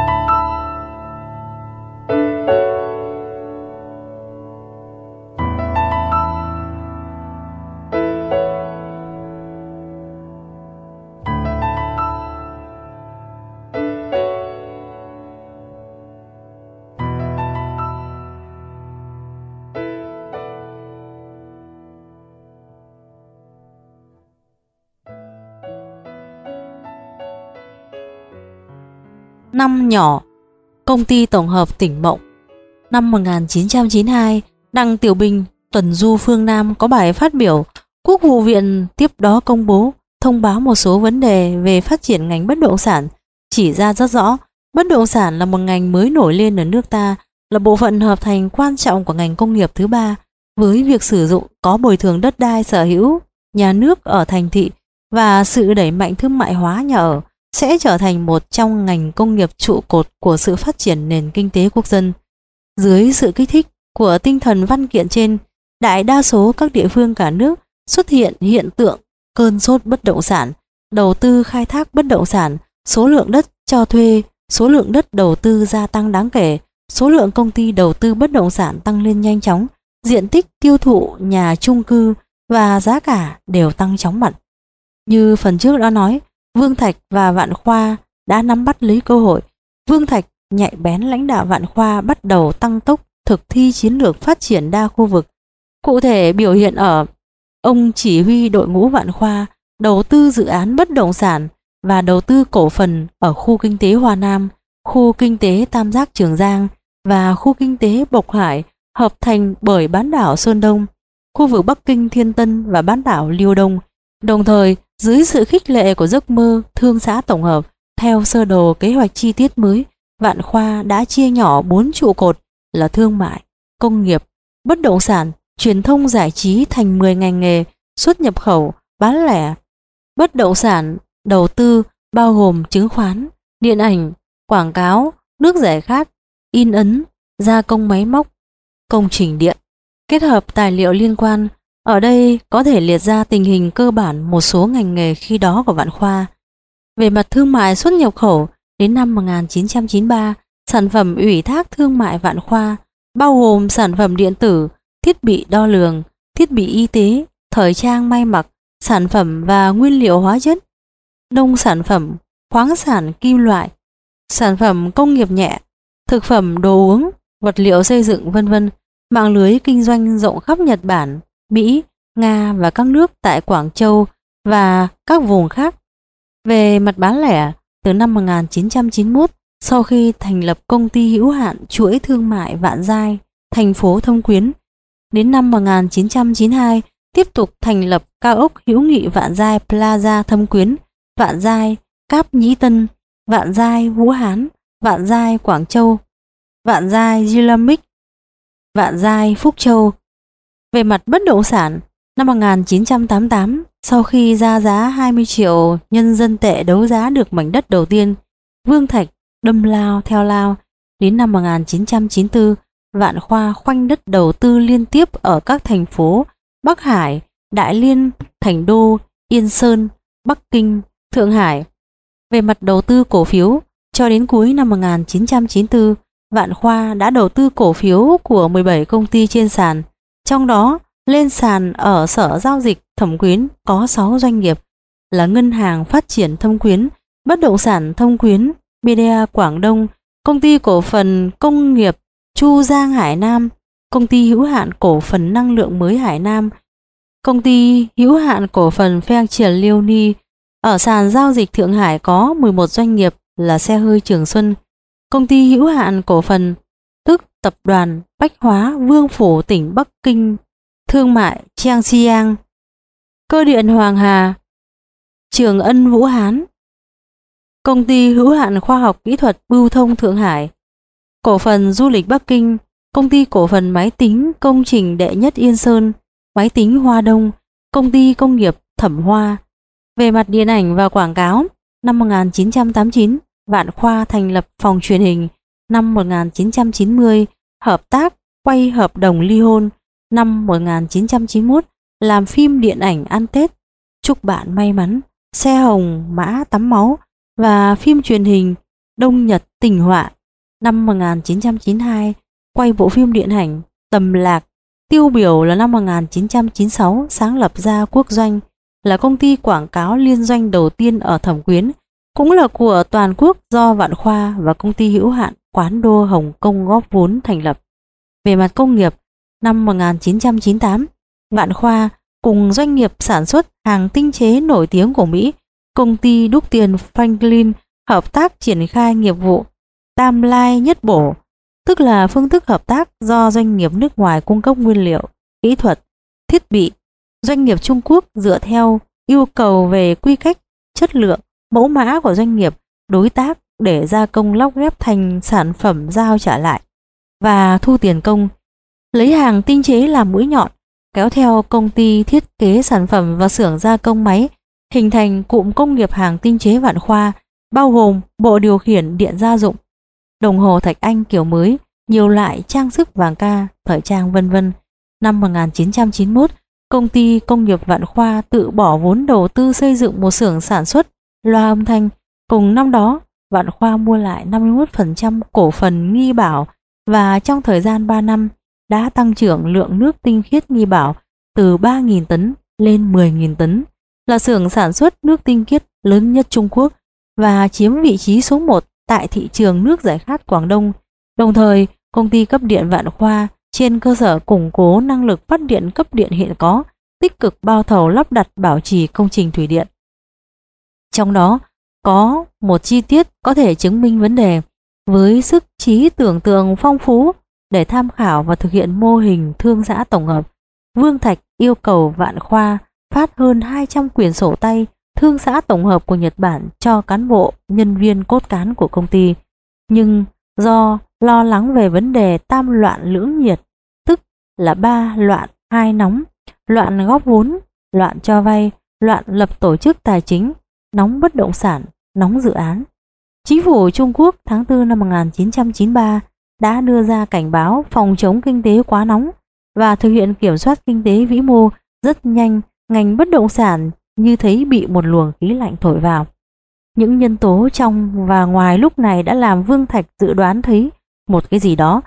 Năm nhỏ, công ty tổng hợp Tỉnh Mộng. Năm một nghìn chín trăm chín mươi hai, Đặng Tiểu Bình tuần du phương Nam có bài phát biểu. Quốc vụ viện tiếp đó công bố thông báo một số vấn đề về phát triển ngành bất động sản, chỉ ra rất rõ bất động sản là một ngành mới nổi lên ở nước ta, là bộ phận hợp thành quan trọng của ngành công nghiệp thứ ba, với việc sử dụng có bồi thường đất đai sở hữu nhà nước ở thành thị và sự đẩy mạnh thương mại hóa nhà ở sẽ trở thành một trong ngành công nghiệp trụ cột của sự phát triển nền kinh tế quốc dân. Dưới sự kích thích của tinh thần văn kiện trên, đại đa số các địa phương cả nước xuất hiện hiện tượng cơn sốt bất động sản, đầu tư khai thác bất động sản, số lượng đất cho thuê, số lượng đất đầu tư gia tăng đáng kể, số lượng công ty đầu tư bất động sản tăng lên nhanh chóng, diện tích tiêu thụ nhà chung cư và giá cả đều tăng chóng mặt. Như phần trước đã nói, Vương Thạch và Vạn Khoa đã nắm bắt lấy cơ hội. Vương Thạch nhạy bén lãnh đạo Vạn Khoa bắt đầu tăng tốc thực thi chiến lược phát triển đa khu vực. Cụ thể biểu hiện ở ông chỉ huy đội ngũ Vạn Khoa đầu tư dự án bất động sản và đầu tư cổ phần ở khu kinh tế Hoa Nam, khu kinh tế Tam Giác Trường Giang và khu kinh tế Bộc Hải hợp thành bởi bán đảo Sơn Đông, khu vực Bắc Kinh Thiên Tân và bán đảo Liêu Đông. Đồng thời, dưới sự khích lệ của giấc mơ thương xã tổng hợp, theo sơ đồ kế hoạch chi tiết mới, Vạn Khoa đã chia nhỏ bốn trụ cột là thương mại, công nghiệp, bất động sản, truyền thông giải trí thành mười ngành nghề, xuất nhập khẩu, bán lẻ, bất động sản, đầu tư bao gồm chứng khoán, điện ảnh, quảng cáo, nước giải khát, in ấn, gia công máy móc, công trình điện, kết hợp tài liệu liên quan. Ở đây có thể liệt ra tình hình cơ bản một số ngành nghề khi đó của Vạn Khoa. Về mặt thương mại xuất nhập khẩu, đến năm một nghìn chín trăm chín mươi ba, sản phẩm ủy thác thương mại Vạn Khoa bao gồm sản phẩm điện tử, thiết bị đo lường, thiết bị y tế, thời trang may mặc, sản phẩm và nguyên liệu hóa chất, nông sản phẩm, khoáng sản kim loại, sản phẩm công nghiệp nhẹ, thực phẩm đồ uống, vật liệu xây dựng vân vân. Mạng lưới kinh doanh rộng khắp Nhật Bản, Mỹ, Nga và các nước tại Quảng Châu và các vùng khác. Về mặt bán lẻ, từ năm một nghìn chín trăm chín mươi mốt, sau khi thành lập công ty hữu hạn chuỗi thương mại Vạn Giai, thành phố Thâm Quyến, đến năm một nghìn chín trăm chín mươi hai tiếp tục thành lập cao ốc hữu nghị Vạn Giai Plaza Thâm Quyến, Vạn Giai Cáp Nhĩ Tân, Vạn Giai Vũ Hán, Vạn Giai Quảng Châu, Vạn Giai Dynamic, Vạn Giai Phúc Châu. Về mặt bất động sản, năm một nghìn chín trăm tám mươi tám, sau khi ra giá hai mươi triệu nhân dân tệ đấu giá được mảnh đất đầu tiên, Vương Thạch đâm lao theo lao. Đến năm một nghìn chín trăm chín mươi tư, Vạn Khoa khoanh đất đầu tư liên tiếp ở các thành phố Bắc Hải, Đại Liên, Thành Đô, Yên Sơn, Bắc Kinh, Thượng Hải. Về mặt đầu tư cổ phiếu, cho đến cuối năm một nghìn chín trăm chín mươi tư, Vạn Khoa đã đầu tư cổ phiếu của mười bảy công ty trên sàn, trong đó lên sàn ở Sở Giao dịch Thẩm Quyến có sáu doanh nghiệp là Ngân hàng Phát triển Thâm Quyến, Bất động sản Thâm Quyến, bê đê a Quảng Đông, Công ty cổ phần Công nghiệp Chu Giang Hải Nam, Công ty hữu hạn cổ phần Năng lượng mới Hải Nam, Công ty hữu hạn cổ phần Pheng Triển Liêu Ni. Ở sàn giao dịch Thượng Hải có mười một doanh nghiệp là xe hơi Trường Xuân, Công ty hữu hạn cổ phần tức tập đoàn Bách Hóa Vương Phủ tỉnh Bắc Kinh, Thương mại Trang Xiang, Cơ điện Hoàng Hà, Trường Ân Vũ Hán, Công ty hữu hạn khoa học kỹ thuật Bưu thông Thượng Hải, Cổ phần du lịch Bắc Kinh, Công ty cổ phần máy tính công trình đệ nhất Yên Sơn, Máy tính Hoa Đông, Công ty công nghiệp Thẩm Hoa. Về mặt điện ảnh và quảng cáo, năm một nghìn chín trăm tám mươi chín, Vạn Khoa thành lập phòng truyền hình. Năm một nghìn chín trăm chín mươi, hợp tác quay hợp đồng ly hôn. Năm một nghìn chín trăm chín mươi mốt, làm phim điện ảnh ăn Tết, Chúc bạn may mắn, Xe hồng mã tắm máu và phim truyền hình Đông Nhật tình họa. Năm một nghìn chín trăm chín mươi hai, quay bộ phim điện ảnh Tầm Lạc. Tiêu biểu là năm một nghìn chín trăm chín mươi sáu sáng lập ra Quốc Doanh, là công ty quảng cáo liên doanh đầu tiên ở Thẩm Quyến, cũng là của toàn quốc do Vạn Khoa và Công ty hữu hạn Quán Đô Hồng Kông góp vốn thành lập. Về mặt công nghiệp, năm một nghìn chín trăm chín mươi tám, Vạn Khoa cùng doanh nghiệp sản xuất hàng tinh chế nổi tiếng của Mỹ, Công ty đúc tiền Franklin, hợp tác triển khai nghiệp vụ Tam Lai Nhất Bổ, tức là phương thức hợp tác do doanh nghiệp nước ngoài cung cấp nguyên liệu, kỹ thuật, thiết bị. Doanh nghiệp Trung Quốc dựa theo yêu cầu về quy cách, chất lượng, mẫu mã của doanh nghiệp đối tác để gia công lắp ghép thành sản phẩm giao trả lại và thu tiền công, lấy hàng tinh chế làm mũi nhọn, kéo theo công ty thiết kế sản phẩm và xưởng gia công máy, hình thành cụm công nghiệp hàng tinh chế Vạn Khoa, bao gồm bộ điều khiển điện gia dụng, đồng hồ thạch anh kiểu mới, nhiều loại trang sức vàng ca, thời trang vân vân. Năm một nghìn chín trăm chín mươi mốt, Công ty công nghiệp Vạn Khoa tự bỏ vốn đầu tư xây dựng một xưởng sản xuất loa âm thanh. Cùng năm đó, Vạn Khoa mua lại năm mươi mốt phần trăm cổ phần Nghi Bảo và trong thời gian ba năm đã tăng trưởng lượng nước tinh khiết Nghi Bảo từ ba nghìn tấn lên mười nghìn tấn, là xưởng sản xuất nước tinh khiết lớn nhất Trung Quốc và chiếm vị trí số một tại thị trường nước giải khát Quảng Đông. Đồng thời, công ty cấp điện Vạn Khoa trên cơ sở củng cố năng lực phát điện cấp điện hiện có, tích cực bao thầu lắp đặt bảo trì công trình thủy điện. Trong đó có một chi tiết có thể chứng minh vấn đề. Với sức trí tưởng tượng phong phú để tham khảo và thực hiện mô hình thương xã tổng hợp, Vương Thạch yêu cầu Vạn Khoa phát hơn hai trăm quyển sổ tay thương xã tổng hợp của Nhật Bản cho cán bộ, nhân viên cốt cán của công ty. Nhưng do lo lắng về vấn đề tam loạn lưỡng nhiệt, tức là ba loạn hai nóng, loạn góp vốn, loạn cho vay, loạn lập tổ chức tài chính, nóng bất động sản, nóng dự án. Chính phủ Trung Quốc tháng tư năm một nghìn chín trăm chín mươi ba đã đưa ra cảnh báo phòng chống kinh tế quá nóng và thực hiện kiểm soát kinh tế vĩ mô. Rất nhanh, ngành bất động sản như thấy bị một luồng khí lạnh thổi vào. Những nhân tố trong và ngoài lúc này đã làm Vương Thạch dự đoán thấy một cái gì đó.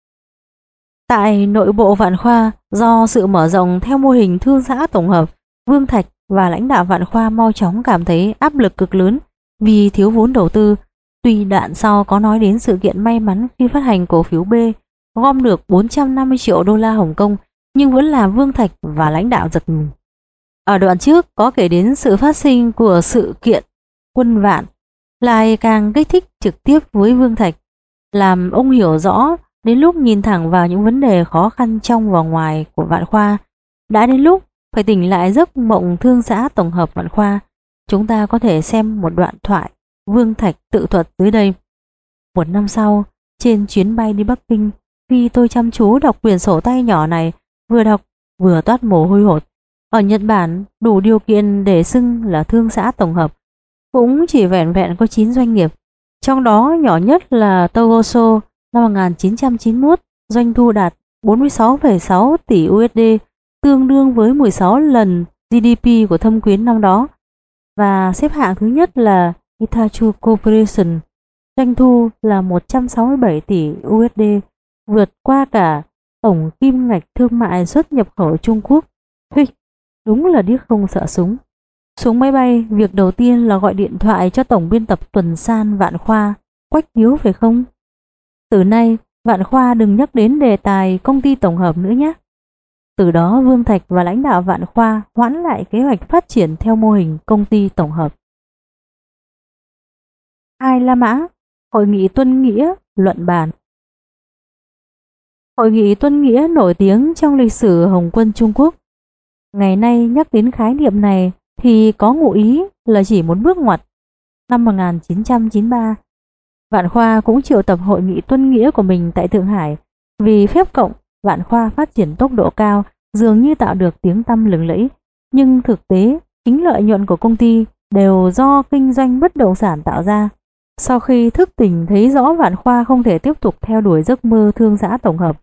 Tại nội bộ Vạn Khoa, do sự mở rộng theo mô hình thương xã tổng hợp, Vương Thạch và lãnh đạo Vạn Khoa mau chóng cảm thấy áp lực cực lớn vì thiếu vốn đầu tư. Tuy đoạn sau có nói đến sự kiện may mắn khi phát hành cổ phiếu B gom được bốn trăm năm mươi triệu đô la Hồng Kông, nhưng vẫn là Vương Thạch và lãnh đạo giật mình. Ở đoạn trước có kể đến sự phát sinh của sự kiện Quân Vạn, lại càng kích thích trực tiếp với Vương Thạch, làm ông hiểu rõ đến lúc nhìn thẳng vào những vấn đề khó khăn trong và ngoài của Vạn Khoa. Đã đến lúc phải tỉnh lại giấc mộng thương xã tổng hợp Vạn Khoa. Chúng ta có thể xem một đoạn thoại Vương Thạch tự thuật dưới đây. Một năm sau, trên chuyến bay đi Bắc Kinh, khi tôi chăm chú đọc quyển sổ tay nhỏ này, vừa đọc vừa toát mồ hôi hột. Ở Nhật Bản, đủ điều kiện để xưng là thương xã tổng hợp cũng chỉ vẹn vẹn có chín doanh nghiệp, trong đó nhỏ nhất là Togoso năm một nghìn chín trăm chín mươi mốt doanh thu đạt bốn mươi sáu phẩy sáu tỷ u ét đê, tương đương với mười sáu lần giê đê pê của thâm quyến năm đó. Và xếp hạng thứ nhất là Itachi Corporation, doanh thu là một trăm sáu mươi bảy tỷ u ét đê, vượt qua cả tổng kim ngạch thương mại xuất nhập khẩu Trung Quốc. Huy, đúng là điếc không sợ súng. Xuống máy bay, việc đầu tiên là gọi điện thoại cho tổng biên tập Tuần San Vạn Khoa, Quách Điếu phải không? Từ nay, Vạn Khoa đừng nhắc đến đề tài công ty tổng hợp nữa nhé. Từ đó Vương Thạch và lãnh đạo Vạn Khoa hoãn lại kế hoạch phát triển theo mô hình công ty tổng hợp. Hai La Mã, Hội nghị Tuân Nghĩa, luận bàn. Hội nghị Tuân Nghĩa nổi tiếng trong lịch sử Hồng quân Trung Quốc. Ngày nay nhắc đến khái niệm này thì có ngụ ý là chỉ một bước ngoặt. Năm một nghìn chín trăm chín mươi ba, Vạn Khoa cũng triệu tập hội nghị Tuân Nghĩa của mình tại Thượng Hải. Vì phép cộng, Vạn Khoa phát triển tốc độ cao, dường như tạo được tiếng tăm lừng lẫy. Nhưng thực tế, chính lợi nhuận của công ty đều do kinh doanh bất động sản tạo ra. Sau khi thức tỉnh thấy rõ Vạn Khoa không thể tiếp tục theo đuổi giấc mơ thương xã tổng hợp,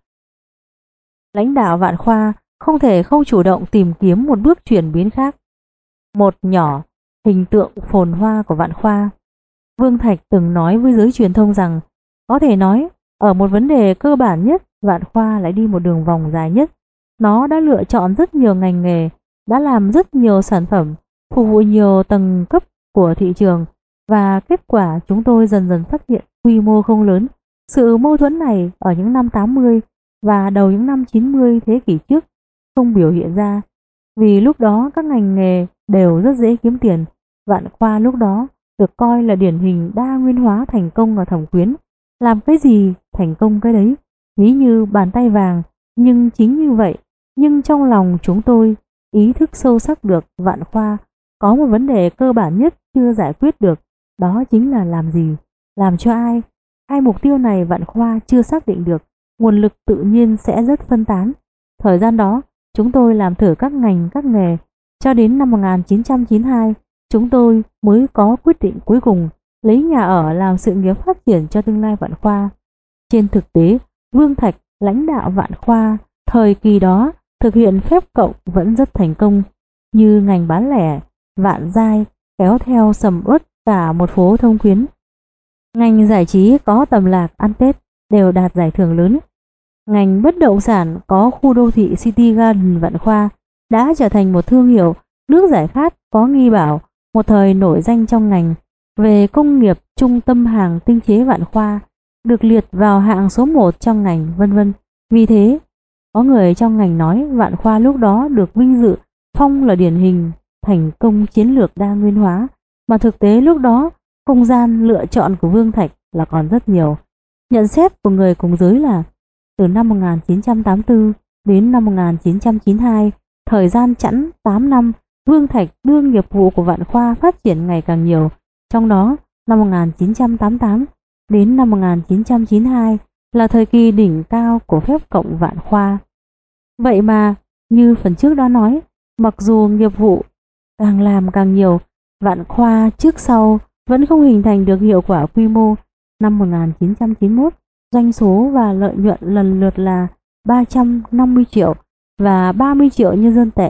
lãnh đạo Vạn Khoa không thể không chủ động tìm kiếm một bước chuyển biến khác. Một nhỏ, hình tượng phồn hoa của Vạn Khoa. Vương Thạch từng nói với giới truyền thông rằng, có thể nói, ở một vấn đề cơ bản nhất, Vạn Khoa lại đi một đường vòng dài nhất. Nó đã lựa chọn rất nhiều ngành nghề, đã làm rất nhiều sản phẩm, phục vụ nhiều tầng cấp của thị trường, và kết quả chúng tôi dần dần phát hiện quy mô không lớn. Sự mâu thuẫn này ở những năm tám mươi và đầu những năm chín mươi thế kỷ trước không biểu hiện ra, vì lúc đó các ngành nghề đều rất dễ kiếm tiền. Vạn Khoa lúc đó được coi là điển hình đa nguyên hóa thành công ở Thẩm Quyến, làm cái gì thành công cái đấy, ví như bàn tay vàng. Nhưng chính như vậy, nhưng trong lòng chúng tôi ý thức sâu sắc được Vạn Khoa có một vấn đề cơ bản nhất chưa giải quyết được, đó chính là làm gì, làm cho ai. Hai mục tiêu này Vạn Khoa chưa xác định được, nguồn lực tự nhiên sẽ rất phân tán. Thời gian đó, chúng tôi làm thử các ngành các nghề, cho đến năm một nghìn chín trăm chín mươi hai, chúng tôi mới có quyết định cuối cùng lấy nhà ở làm sự nghiệp phát triển cho tương lai Vạn Khoa. Trên thực tế, Vương Thạch, lãnh đạo Vạn Khoa thời kỳ đó thực hiện phép cộng vẫn rất thành công, như ngành bán lẻ, Vạn Giai kéo theo sầm uất cả một phố Thông Quyến. Ngành giải trí có Tầm Lạc, Ăn Tết đều đạt giải thưởng lớn. Ngành bất động sản có khu đô thị City Garden Vạn Khoa đã trở thành một thương hiệu. Nước giải khát có Nghi Bảo, một thời nổi danh trong ngành. Về công nghiệp, trung tâm hàng tinh chế Vạn Khoa được liệt vào hạng số một trong ngành, vân vân. Vì thế, có người trong ngành nói Vạn Khoa lúc đó được vinh dự phong là điển hình thành công chiến lược đa nguyên hóa, mà thực tế lúc đó không gian lựa chọn của Vương Thạch là còn rất nhiều. Nhận xét của người cùng giới là từ năm một nghìn chín trăm tám mươi tư đến năm một nghìn chín trăm chín mươi hai, thời gian chẵn tám năm, Vương Thạch đưa nghiệp vụ của Vạn Khoa phát triển ngày càng nhiều. Trong đó, năm một nghìn chín trăm tám mươi tám đến năm một nghìn chín trăm chín mươi hai là thời kỳ đỉnh cao của phép cộng Vạn Khoa. Vậy mà, như phần trước đã nói, mặc dù nghiệp vụ càng làm càng nhiều, Vạn Khoa trước sau vẫn không hình thành được hiệu quả quy mô. Năm một nghìn chín trăm chín mươi mốt, doanh số và lợi nhuận lần lượt là ba trăm năm mươi triệu và ba mươi triệu nhân dân tệ,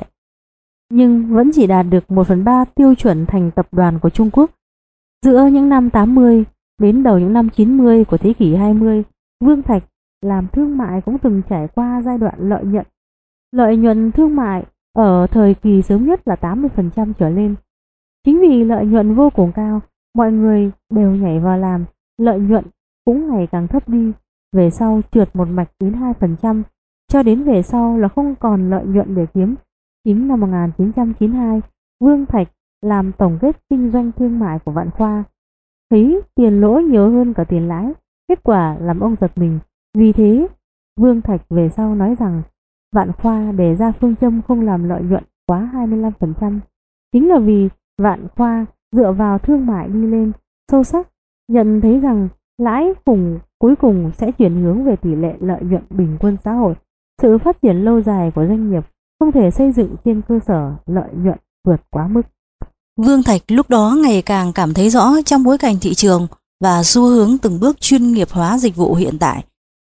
nhưng vẫn chỉ đạt được một phần ba tiêu chuẩn thành tập đoàn của Trung Quốc. Giữa những năm tám mươi đến đầu những năm chín mươi của thế kỷ hai mươi, Vương Thạch làm thương mại cũng từng trải qua giai đoạn lợi nhuận. Lợi nhuận thương mại ở thời kỳ sớm nhất là tám mươi phần trăm trở lên. Chính vì lợi nhuận vô cùng cao, mọi người đều nhảy vào làm, lợi nhuận cũng ngày càng thấp đi, về sau trượt một mạch đến hai phần trăm, cho đến về sau là không còn lợi nhuận để kiếm. Chính năm một nghìn chín trăm chín mươi hai, Vương Thạch làm tổng kết kinh doanh thương mại của Vạn Khoa, thấy tiền lỗ nhiều hơn cả tiền lãi, kết quả làm ông giật mình. Vì thế, Vương Thạch về sau nói rằng Vạn Khoa đề ra phương châm không làm lợi nhuận quá hai mươi lăm phần trăm, chính là vì Vạn Khoa dựa vào thương mại đi lên, sâu sắc nhận thấy rằng lãi khủng cuối cùng sẽ chuyển hướng về tỷ lệ lợi nhuận bình quân xã hội. Sự phát triển lâu dài của doanh nghiệp không thể xây dựng trên cơ sở lợi nhuận vượt quá mức. Vương Thạch lúc đó ngày càng cảm thấy rõ trong bối cảnh thị trường và xu hướng từng bước chuyên nghiệp hóa dịch vụ hiện tại,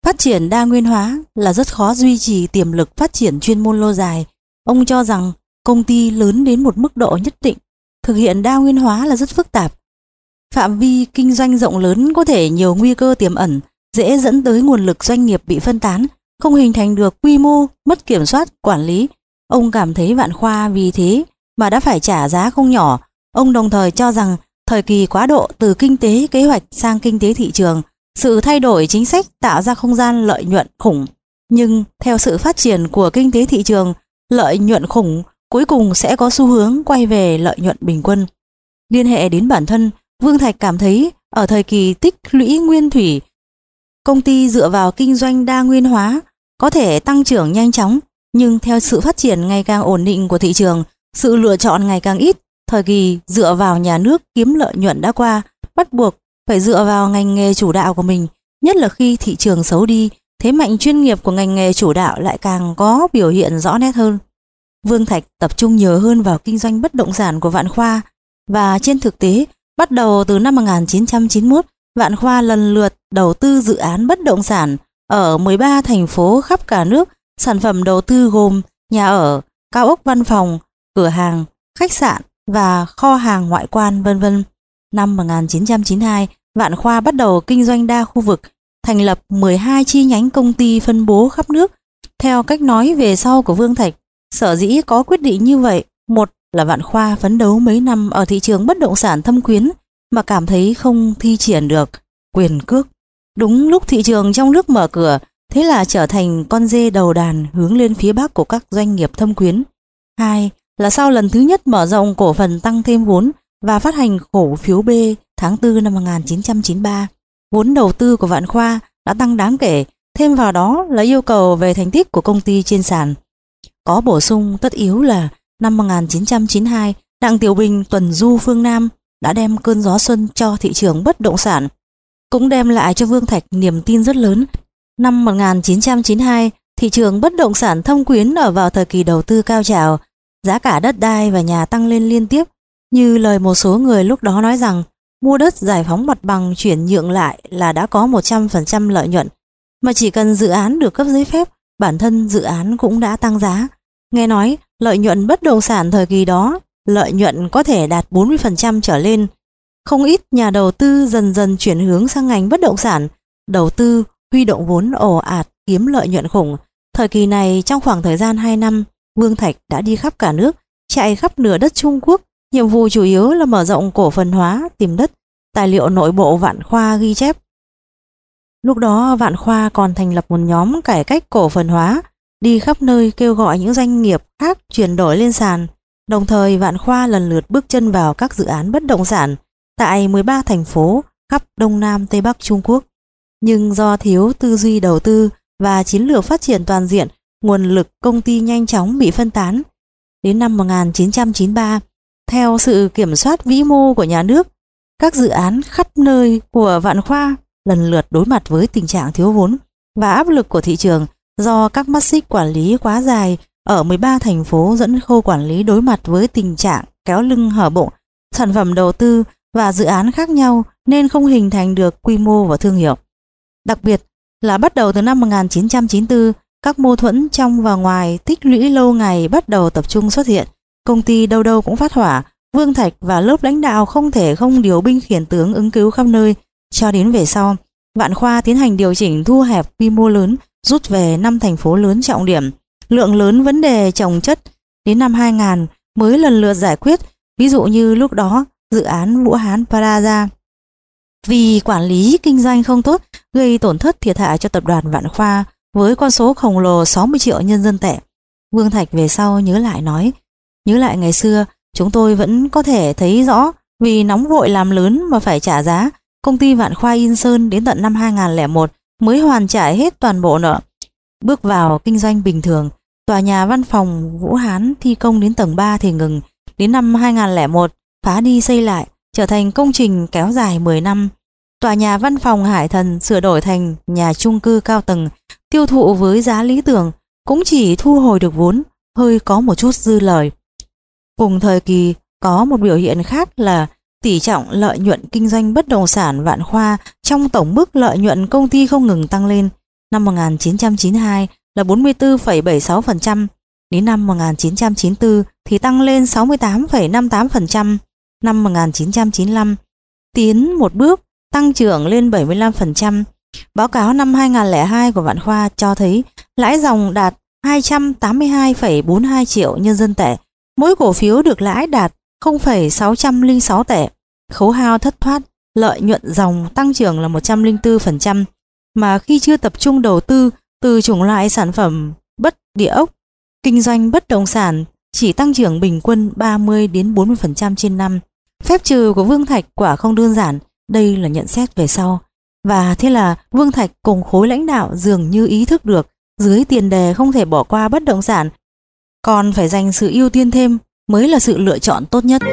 Phát triển đa nguyên hóa là rất khó duy trì tiềm lực phát triển chuyên môn lâu dài. Ông cho rằng công ty lớn đến một mức độ nhất định, thực hiện đa nguyên hóa là rất phức tạp. Phạm vi kinh doanh rộng lớn có thể nhiều nguy cơ tiềm ẩn, dễ dẫn tới nguồn lực doanh nghiệp bị phân tán, không hình thành được quy mô, mất kiểm soát, quản lý. Ông cảm thấy Vạn Khoa vì thế mà đã phải trả giá không nhỏ. Ông đồng thời cho rằng thời kỳ quá độ từ kinh tế kế hoạch sang kinh tế thị trường, sự thay đổi chính sách tạo ra không gian lợi nhuận khủng. Nhưng theo sự phát triển của kinh tế thị trường, lợi nhuận khủng cuối cùng sẽ có xu hướng quay về lợi nhuận bình quân. Liên hệ đến bản thân, Vương Thạch cảm thấy ở thời kỳ tích lũy nguyên thủy, công ty dựa vào kinh doanh đa nguyên hóa có thể tăng trưởng nhanh chóng, nhưng theo sự phát triển ngày càng ổn định của thị trường, sự lựa chọn ngày càng ít, thời kỳ dựa vào nhà nước kiếm lợi nhuận đã qua, bắt buộc phải dựa vào ngành nghề chủ đạo của mình, nhất là khi thị trường xấu đi, thế mạnh chuyên nghiệp của ngành nghề chủ đạo lại càng có biểu hiện rõ nét hơn. Vương Thạch tập trung nhiều hơn vào kinh doanh bất động sản của Vạn Khoa, và trên thực tế, bắt đầu từ năm một nghìn chín trăm chín mươi mốt, Vạn Khoa lần lượt đầu tư dự án bất động sản ở mười ba thành phố khắp cả nước. Sản phẩm đầu tư gồm nhà ở, cao ốc văn phòng, cửa hàng, khách sạn và kho hàng ngoại quan, vân vân. Năm một nghìn chín trăm chín mươi hai, Vạn Khoa bắt đầu kinh doanh đa khu vực, thành lập mười hai chi nhánh công ty phân bố khắp nước. Theo cách nói về sau của Vương Thạch, sở dĩ có quyết định như vậy, một là Vạn Khoa phấn đấu mấy năm ở thị trường bất động sản thâm quyến mà cảm thấy không thi triển được quyền cước. Đúng lúc thị trường trong nước mở cửa, thế là trở thành con dê đầu đàn hướng lên phía bắc của các doanh nghiệp thâm quyến. Hai là sau lần thứ nhất mở rộng cổ phần tăng thêm vốn và phát hành cổ phiếu B tháng tư năm một nghìn chín trăm chín mươi ba, vốn đầu tư của Vạn Khoa đã tăng đáng kể, thêm vào đó là yêu cầu về thành tích của công ty trên sàn. Có bổ sung tất yếu là năm một nghìn chín trăm chín mươi hai, Đặng Tiểu Bình tuần du phương Nam đã đem cơn gió xuân cho thị trường bất động sản, cũng đem lại cho Vương Thạch niềm tin rất lớn. Năm một nghìn chín trăm chín mươi hai, thị trường bất động sản thâm quyến ở vào thời kỳ đầu tư cao trào, giá cả đất đai và nhà tăng lên liên tiếp. Như lời một số người lúc đó nói rằng, mua đất giải phóng mặt bằng chuyển nhượng lại là đã có một trăm phần trăm lợi nhuận, mà chỉ cần dự án được cấp giấy phép, bản thân dự án cũng đã tăng giá. Nghe nói, lợi nhuận bất động sản thời kỳ đó, lợi nhuận có thể đạt bốn mươi phần trăm trở lên. Không ít nhà đầu tư dần dần chuyển hướng sang ngành bất động sản, đầu tư, huy động vốn ồ ạt, kiếm lợi nhuận khủng. Thời kỳ này, trong khoảng thời gian hai năm, Vương Thạch đã đi khắp cả nước, chạy khắp nửa đất Trung Quốc. Nhiệm vụ chủ yếu là mở rộng cổ phần hóa, tìm đất. Tài liệu nội bộ Vạn Khoa ghi chép, lúc đó Vạn Khoa còn thành lập một nhóm cải cách cổ phần hóa, đi khắp nơi kêu gọi những doanh nghiệp khác chuyển đổi lên sàn. Đồng thời Vạn Khoa lần lượt bước chân vào các dự án bất động sản tại mười ba thành phố khắp Đông Nam Tây Bắc Trung Quốc. Nhưng do thiếu tư duy đầu tư và chiến lược phát triển toàn diện, nguồn lực công ty nhanh chóng bị phân tán. Đến năm một nghìn chín trăm chín mươi ba, theo sự kiểm soát vĩ mô của nhà nước, các dự án khắp nơi của Vạn Khoa lần lượt đối mặt với tình trạng thiếu vốn và áp lực của thị trường do các mắt xích quản lý quá dài ở mười ba thành phố dẫn khâu quản lý đối mặt với tình trạng kéo lưng hở bụng, sản phẩm đầu tư và dự án khác nhau nên không hình thành được quy mô và thương hiệu. Đặc biệt là bắt đầu từ năm một nghìn chín trăm chín mươi tư, các mâu thuẫn trong và ngoài tích lũy lâu ngày bắt đầu tập trung xuất hiện. Công ty đâu đâu cũng phát hỏa, Vương Thạch và lớp lãnh đạo không thể không điều binh khiển tướng ứng cứu khắp nơi. Cho đến về sau, Vạn Khoa tiến hành điều chỉnh thu hẹp quy mô lớn, rút về năm thành phố lớn trọng điểm, lượng lớn vấn đề chồng chất. Đến năm hai nghìn mới lần lượt giải quyết, ví dụ như lúc đó dự án Vũ Hán Plaza vì quản lý kinh doanh không tốt gây tổn thất thiệt hại cho tập đoàn Vạn Khoa với con số khổng lồ sáu mươi triệu nhân dân tệ. Vương Thạch về sau nhớ lại nói, nhớ lại ngày xưa chúng tôi vẫn có thể thấy rõ, vì nóng vội làm lớn mà phải trả giá. Công ty Vạn Khoa Yên Sơn đến tận năm hai nghìn lẻ một mới hoàn trả hết toàn bộ nợ, bước vào kinh doanh bình thường. Tòa nhà văn phòng Vũ Hán thi công đến tầng ba thì ngừng. Đến năm hai nghìn lẻ một phá đi xây lại, trở thành công trình kéo dài mười năm. Tòa nhà văn phòng Hải Thần sửa đổi thành nhà chung cư cao tầng, tiêu thụ với giá lý tưởng, cũng chỉ thu hồi được vốn, hơi có một chút dư lời. Cùng thời kỳ có một biểu hiện khác là tỷ trọng lợi nhuận kinh doanh bất động sản Vạn Khoa trong tổng mức lợi nhuận công ty không ngừng tăng lên. năm một nghìn chín trăm chín mươi hai là bốn mươi tư phẩy bảy mươi sáu phần trăm, đến năm một nghìn chín trăm chín mươi tư thì tăng lên sáu mươi tám phẩy năm mươi tám phần trăm, năm một nghìn chín trăm chín mươi lăm tiến một bước tăng trưởng lên bảy mươi lăm phần trăm. Báo cáo năm hai nghìn không trăm lẻ hai của Vạn Khoa cho thấy lãi dòng đạt hai trăm tám mươi hai phẩy bốn mươi hai triệu nhân dân tệ, mỗi cổ phiếu được lãi đạt không phẩy sáu trăm lẻ sáu tệ. Khấu hao thất thoát, lợi nhuận dòng tăng trưởng là một trăm lẻ bốn phần trăm, mà khi chưa tập trung đầu tư từ chủng loại sản phẩm bất địa ốc, kinh doanh bất động sản chỉ tăng trưởng bình quân ba mươi đến bốn mươi phần trăm trên năm. Phép trừ của Vương Thạch quả không đơn giản, đây là nhận xét về sau. Và thế là Vương Thạch cùng khối lãnh đạo dường như ý thức được dưới tiền đề không thể bỏ qua bất động sản, còn phải dành sự ưu tiên thêm mới là sự lựa chọn tốt nhất.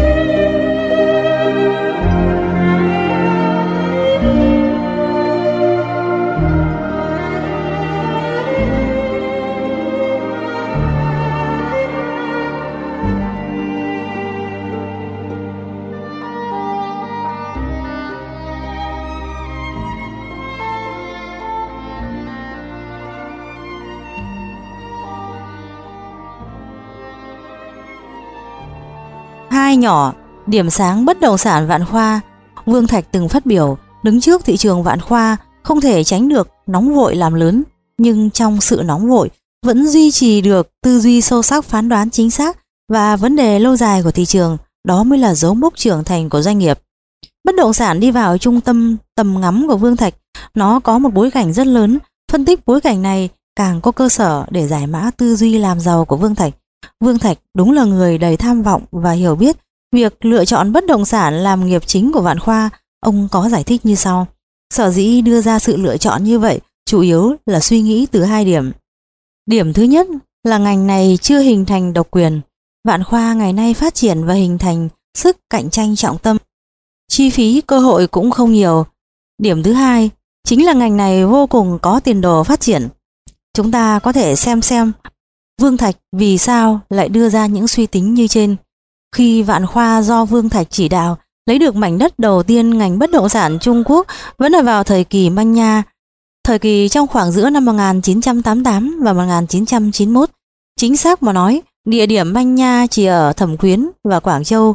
Hai nhỏ, điểm sáng bất động sản Vạn Khoa. Vương Thạch từng phát biểu, đứng trước thị trường Vạn Khoa không thể tránh được nóng vội làm lớn, nhưng trong sự nóng vội vẫn duy trì được tư duy sâu sắc, phán đoán chính xác và vấn đề lâu dài của thị trường, đó mới là dấu mốc trưởng thành của doanh nghiệp. Bất động sản đi vào trung tâm tầm ngắm của Vương Thạch, nó có một bối cảnh rất lớn, phân tích bối cảnh này càng có cơ sở để giải mã tư duy làm giàu của Vương Thạch. Vương Thạch đúng là người đầy tham vọng và hiểu biết việc lựa chọn bất động sản làm nghiệp chính của Vạn Khoa. Ông có giải thích như sau. Sở dĩ đưa ra sự lựa chọn như vậy chủ yếu là suy nghĩ từ hai điểm. Điểm thứ nhất là ngành này chưa hình thành độc quyền. Vạn Khoa ngày nay phát triển và hình thành sức cạnh tranh trọng tâm. Chi phí cơ hội cũng không nhiều. Điểm thứ hai chính là ngành này vô cùng có tiền đồ phát triển. Chúng ta có thể xem xem Vương Thạch vì sao lại đưa ra những suy tính như trên. Khi Vạn Khoa do Vương Thạch chỉ đạo lấy được mảnh đất đầu tiên ngành bất động sản Trung Quốc vẫn là vào thời kỳ manh nha, thời kỳ trong khoảng giữa năm một nghìn chín trăm tám mươi tám và một nghìn chín trăm chín mươi mốt. Chính xác mà nói, địa điểm manh nha chỉ ở Thẩm Quyến và Quảng Châu,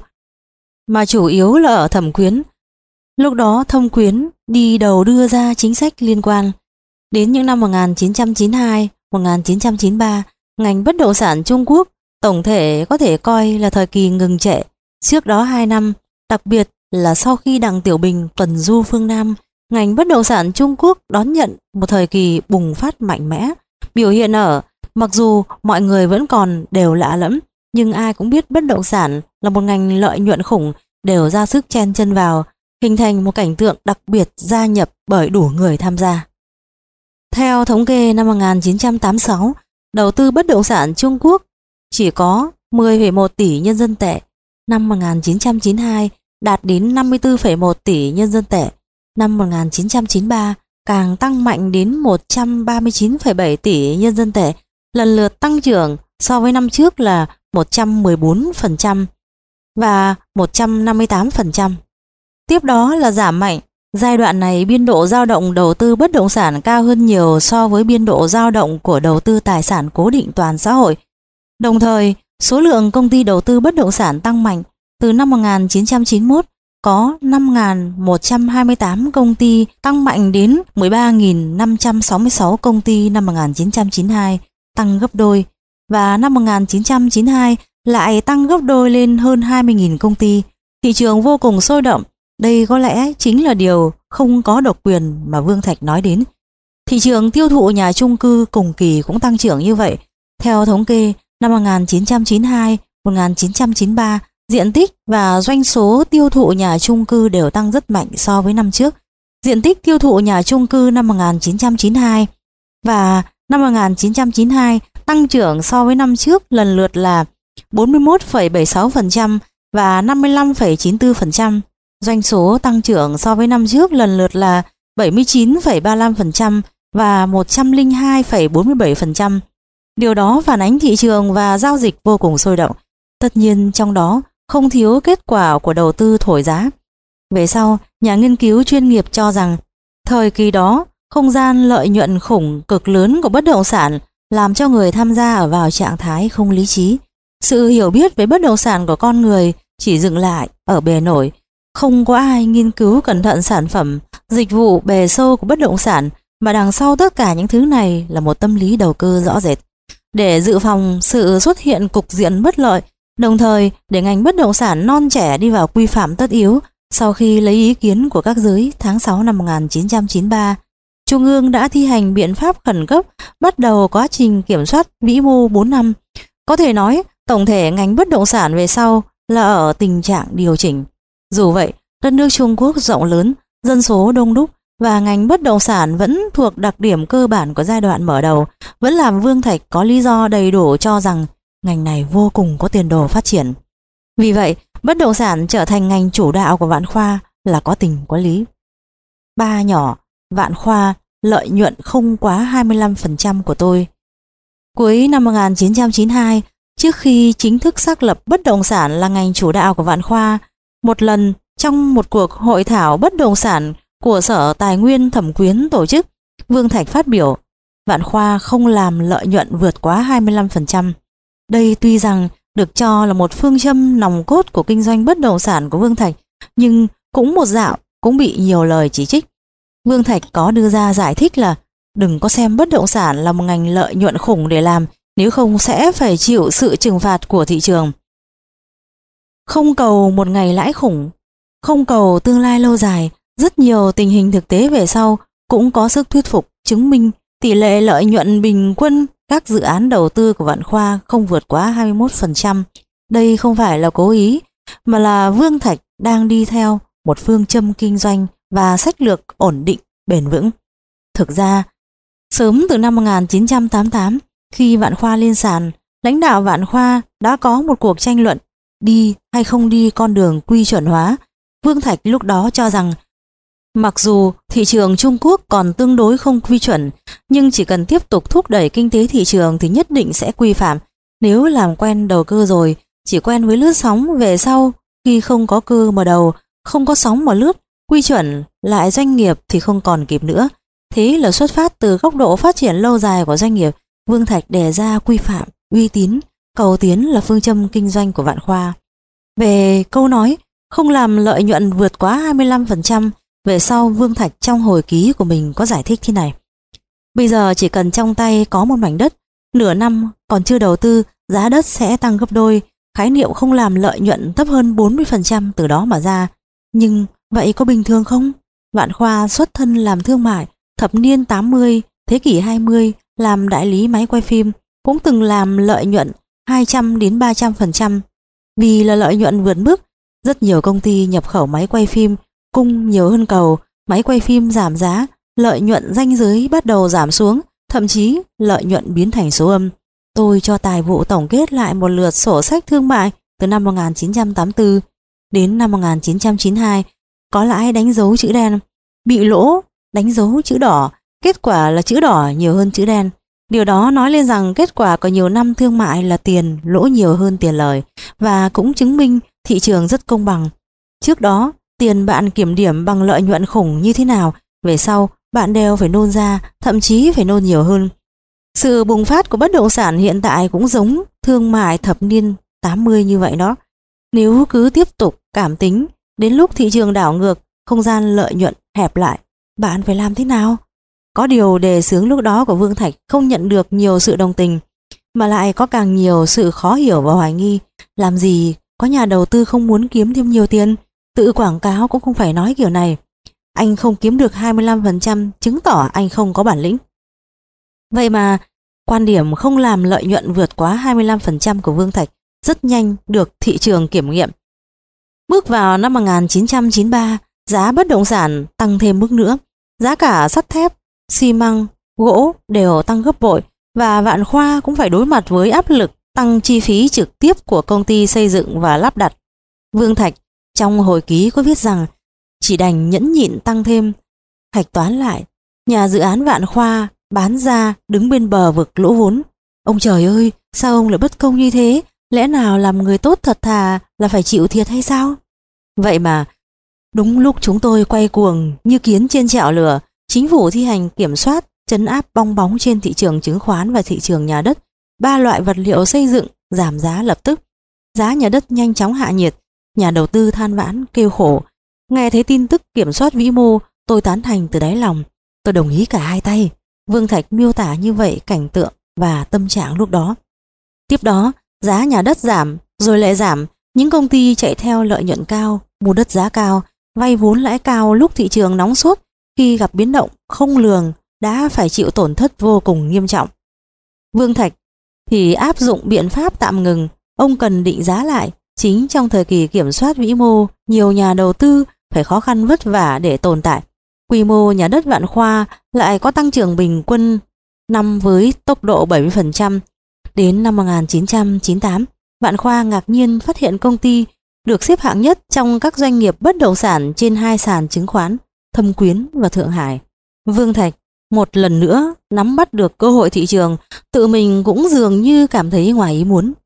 mà chủ yếu là ở Thẩm Quyến. Lúc đó Thâm Quyến đi đầu đưa ra chính sách liên quan. Đến những năm một nghìn chín trăm chín mươi hai, một nghìn chín trăm chín mươi ba, ngành bất động sản Trung Quốc tổng thể có thể coi là thời kỳ ngừng trệ. Trước đó hai năm, đặc biệt là sau khi Đặng Tiểu Bình tuần du phương Nam, ngành bất động sản Trung Quốc đón nhận một thời kỳ bùng phát mạnh mẽ. Biểu hiện ở, mặc dù mọi người vẫn còn đều lạ lẫm, nhưng ai cũng biết bất động sản là một ngành lợi nhuận khủng, đều ra sức chen chân vào, hình thành một cảnh tượng đặc biệt gia nhập bởi đủ người tham gia. Theo thống kê năm một nghìn chín trăm tám mươi sáu, đầu tư bất động sản Trung Quốc chỉ có mười phẩy một tỷ nhân dân tệ. Năm một nghìn chín trăm chín mươi hai đạt đến năm mươi tư phẩy một tỷ nhân dân tệ. Năm một nghìn chín trăm chín mươi ba càng tăng mạnh đến một trăm ba mươi chín phẩy bảy tỷ nhân dân tệ, lần lượt tăng trưởng so với năm trước là một trăm mười bốn phần trăm và một trăm năm mươi tám phần trăm. Tiếp đó là giảm mạnh. Giai đoạn này biên độ dao động đầu tư bất động sản cao hơn nhiều so với biên độ dao động của đầu tư tài sản cố định toàn xã hội. Đồng thời, số lượng công ty đầu tư bất động sản tăng mạnh. Từ năm một nghìn chín trăm chín mươi mốt có năm nghìn một trăm hai mươi tám công ty, tăng mạnh đến mười ba nghìn năm trăm sáu mươi sáu công ty năm một nghìn chín trăm chín mươi hai, tăng gấp đôi. Và năm một nghìn chín trăm chín mươi hai lại tăng gấp đôi lên hơn hai mươi nghìn công ty. Thị trường vô cùng sôi động. Đây có lẽ chính là điều không có độc quyền mà Vương Thạch nói đến. Thị trường tiêu thụ nhà chung cư cùng kỳ cũng tăng trưởng như vậy. Theo thống kê, năm một nghìn chín trăm chín mươi hai, một nghìn chín trăm chín mươi ba, diện tích và doanh số tiêu thụ nhà chung cư đều tăng rất mạnh so với năm trước. Diện tích tiêu thụ nhà chung cư năm một nghìn chín trăm chín mươi hai và năm một nghìn chín trăm chín mươi hai tăng trưởng so với năm trước lần lượt là bốn mươi mốt phẩy bảy mươi sáu phần trăm và năm mươi lăm phẩy chín mươi tư phần trăm. Doanh số tăng trưởng so với năm trước lần lượt là bảy mươi chín phẩy ba mươi lăm phần trăm và một trăm lẻ hai phẩy bốn mươi bảy phần trăm. Điều đó phản ánh thị trường và giao dịch vô cùng sôi động. Tất nhiên trong đó không thiếu kết quả của đầu tư thổi giá. Về sau, nhà nghiên cứu chuyên nghiệp cho rằng thời kỳ đó Không gian lợi nhuận khủng cực lớn của bất động sản làm cho người tham gia ở vào trạng thái không lý trí. Sự hiểu biết về bất động sản của con người chỉ dừng lại ở bề nổi. Không có ai nghiên cứu cẩn thận sản phẩm, dịch vụ bề sâu của bất động sản, mà đằng sau tất cả những thứ này là một tâm lý đầu cơ rõ rệt. Để dự phòng sự xuất hiện cục diện bất lợi, đồng thời để ngành bất động sản non trẻ đi vào quy phạm tất yếu, sau khi lấy ý kiến của các giới tháng sáu năm một nghìn chín trăm chín mươi ba, Trung ương đã thi hành biện pháp khẩn cấp bắt đầu quá trình kiểm soát vĩ mô bốn năm. Có thể nói, tổng thể ngành bất động sản về sau là ở tình trạng điều chỉnh. Dù vậy, đất nước Trung Quốc rộng lớn, dân số đông đúc và ngành bất động sản vẫn thuộc đặc điểm cơ bản của giai đoạn mở đầu, vẫn làm Vương Thạch có lý do đầy đủ cho rằng ngành này vô cùng có tiền đồ phát triển. Vì vậy, bất động sản trở thành ngành chủ đạo của Vạn Khoa là có tình có lý. Ba nhỏ, Vạn Khoa, lợi nhuận không quá hai mươi lăm phần trăm của tôi. Cuối năm một nghìn chín trăm chín mươi hai, trước khi chính thức xác lập bất động sản là ngành chủ đạo của Vạn Khoa, một lần trong một cuộc hội thảo bất động sản của Sở Tài nguyên Thẩm quyến tổ chức, Vương Thạch phát biểu Vạn Khoa không làm lợi nhuận vượt quá hai mươi lăm phần trăm. Đây tuy rằng được cho là một phương châm nòng cốt của kinh doanh bất động sản của Vương Thạch, nhưng cũng một dạo cũng bị nhiều lời chỉ trích. Vương Thạch có đưa ra giải thích là đừng có xem bất động sản là một ngành lợi nhuận khủng để làm, nếu không sẽ phải chịu sự trừng phạt của thị trường. Không cầu một ngày lãi khủng, không cầu tương lai lâu dài, rất nhiều tình hình thực tế về sau cũng có sức thuyết phục chứng minh tỷ lệ lợi nhuận bình quân các dự án đầu tư của Vạn Khoa không vượt quá hai mươi mốt phần trăm. Đây không phải là cố ý, mà là Vương Thạch đang đi theo một phương châm kinh doanh và sách lược ổn định, bền vững. Thực ra, sớm từ năm một nghìn chín trăm tám mươi tám, khi Vạn Khoa lên sàn, lãnh đạo Vạn Khoa đã có một cuộc tranh luận đi hay không đi con đường quy chuẩn hóa. Vương Thạch lúc đó cho rằng mặc dù thị trường Trung Quốc còn tương đối không quy chuẩn, nhưng chỉ cần tiếp tục thúc đẩy kinh tế thị trường thì nhất định sẽ quy phạm. Nếu làm quen đầu cơ rồi, chỉ quen với lướt sóng, về sau khi không có cơ mở đầu, không có sóng mà lướt, quy chuẩn lại doanh nghiệp thì không còn kịp nữa. Thế là xuất phát từ góc độ phát triển lâu dài của doanh nghiệp, Vương Thạch đề ra quy phạm, uy tín, cầu tiến là phương châm kinh doanh của Vạn Khoa. Về câu nói không làm lợi nhuận vượt quá hai mươi lăm phần trăm, về sau Vương Thạch trong hồi ký của mình có giải thích thế này. Bây giờ chỉ cần trong tay có một mảnh đất, nửa năm còn chưa đầu tư, giá đất sẽ tăng gấp đôi, khái niệm không làm lợi nhuận thấp hơn bốn mươi phần trăm từ đó mà ra. Nhưng vậy có bình thường không? Vạn Khoa xuất thân làm thương mại, thập niên tám mươi, thế kỷ hai mươi làm đại lý máy quay phim, cũng từng làm lợi nhuận hai trăm đến ba trăm phần trăm. Vì là lợi nhuận vượt mức, rất nhiều công ty nhập khẩu máy quay phim, cung nhiều hơn cầu, máy quay phim giảm giá, lợi nhuận ranh giới bắt đầu giảm xuống, thậm chí lợi nhuận biến thành số âm. Tôi cho tài vụ tổng kết lại một lượt sổ sách thương mại từ năm một nghìn chín trăm tám mươi tư đến năm một nghìn chín trăm chín mươi hai, có lãi đánh dấu chữ đen, bị lỗ đánh dấu chữ đỏ, kết quả là chữ đỏ nhiều hơn chữ đen. Điều đó nói lên rằng kết quả của nhiều năm thương mại là tiền lỗ nhiều hơn tiền lời, và cũng chứng minh thị trường rất công bằng. Trước đó, tiền bạn kiểm điểm bằng lợi nhuận khủng như thế nào, về sau bạn đều phải nôn ra, thậm chí phải nôn nhiều hơn. Sự bùng phát của bất động sản hiện tại cũng giống thương mại thập niên tám mươi như vậy đó. Nếu cứ tiếp tục cảm tính, đến lúc thị trường đảo ngược, không gian lợi nhuận hẹp lại, bạn phải làm thế nào? Có điều đề xướng lúc đó của Vương Thạch không nhận được nhiều sự đồng tình, mà lại có càng nhiều sự khó hiểu và hoài nghi. Làm gì có nhà đầu tư không muốn kiếm thêm nhiều tiền? Tự quảng cáo cũng không phải nói kiểu này. Anh không kiếm được hai mươi lăm phần trăm chứng tỏ anh không có bản lĩnh. Vậy mà quan điểm không làm lợi nhuận vượt quá hai mươi lăm phần trăm của Vương Thạch rất nhanh được thị trường kiểm nghiệm. Bước vào năm một nghìn chín trăm chín mươi ba, giá bất động sản tăng thêm mức nữa. Giá cả sắt thép, xi măng, gỗ đều tăng gấp bội, và Vạn Khoa cũng phải đối mặt với áp lực tăng chi phí trực tiếp của công ty xây dựng và lắp đặt. Vương Thạch trong hồi ký có viết rằng chỉ đành nhẫn nhịn tăng thêm. Hạch toán lại, nhà dự án Vạn Khoa bán ra đứng bên bờ vực lỗ vốn. Ông trời ơi, sao ông lại bất công như thế? Lẽ nào làm người tốt thật thà là phải chịu thiệt hay sao? Vậy mà đúng lúc chúng tôi quay cuồng như kiến trên chảo lửa, Chính phủ thi hành kiểm soát, trấn áp bong bóng trên thị trường chứng khoán và thị trường nhà đất. Ba loại vật liệu xây dựng giảm giá lập tức. Giá nhà đất nhanh chóng hạ nhiệt. Nhà đầu tư than vãn kêu khổ. Nghe thấy tin tức kiểm soát vĩ mô, tôi tán thành từ đáy lòng. Tôi đồng ý cả hai tay. Vương Thạch miêu tả như vậy cảnh tượng và tâm trạng lúc đó. Tiếp đó, giá nhà đất giảm, rồi lại giảm. Những công ty chạy theo lợi nhuận cao, mua đất giá cao, vay vốn lãi cao lúc thị trường nóng sốt, khi gặp biến động không lường đã phải chịu tổn thất vô cùng nghiêm trọng. Vương Thạch thì áp dụng biện pháp tạm ngừng. Ông cần định giá lại. Chính trong thời kỳ kiểm soát vĩ mô, nhiều nhà đầu tư phải khó khăn vất vả để tồn tại. Quy mô nhà đất Vạn Khoa lại có tăng trưởng bình quân năm với tốc độ bảy mươi phần trăm. Đến năm một nghìn chín trăm chín mươi tám, Vạn Khoa ngạc nhiên phát hiện công ty được xếp hạng nhất trong các doanh nghiệp bất động sản trên hai sàn chứng khoán Thâm Quyến và Thượng Hải. Vương Thạch một lần nữa nắm bắt được cơ hội thị trường, tự mình cũng dường như cảm thấy ngoài ý muốn.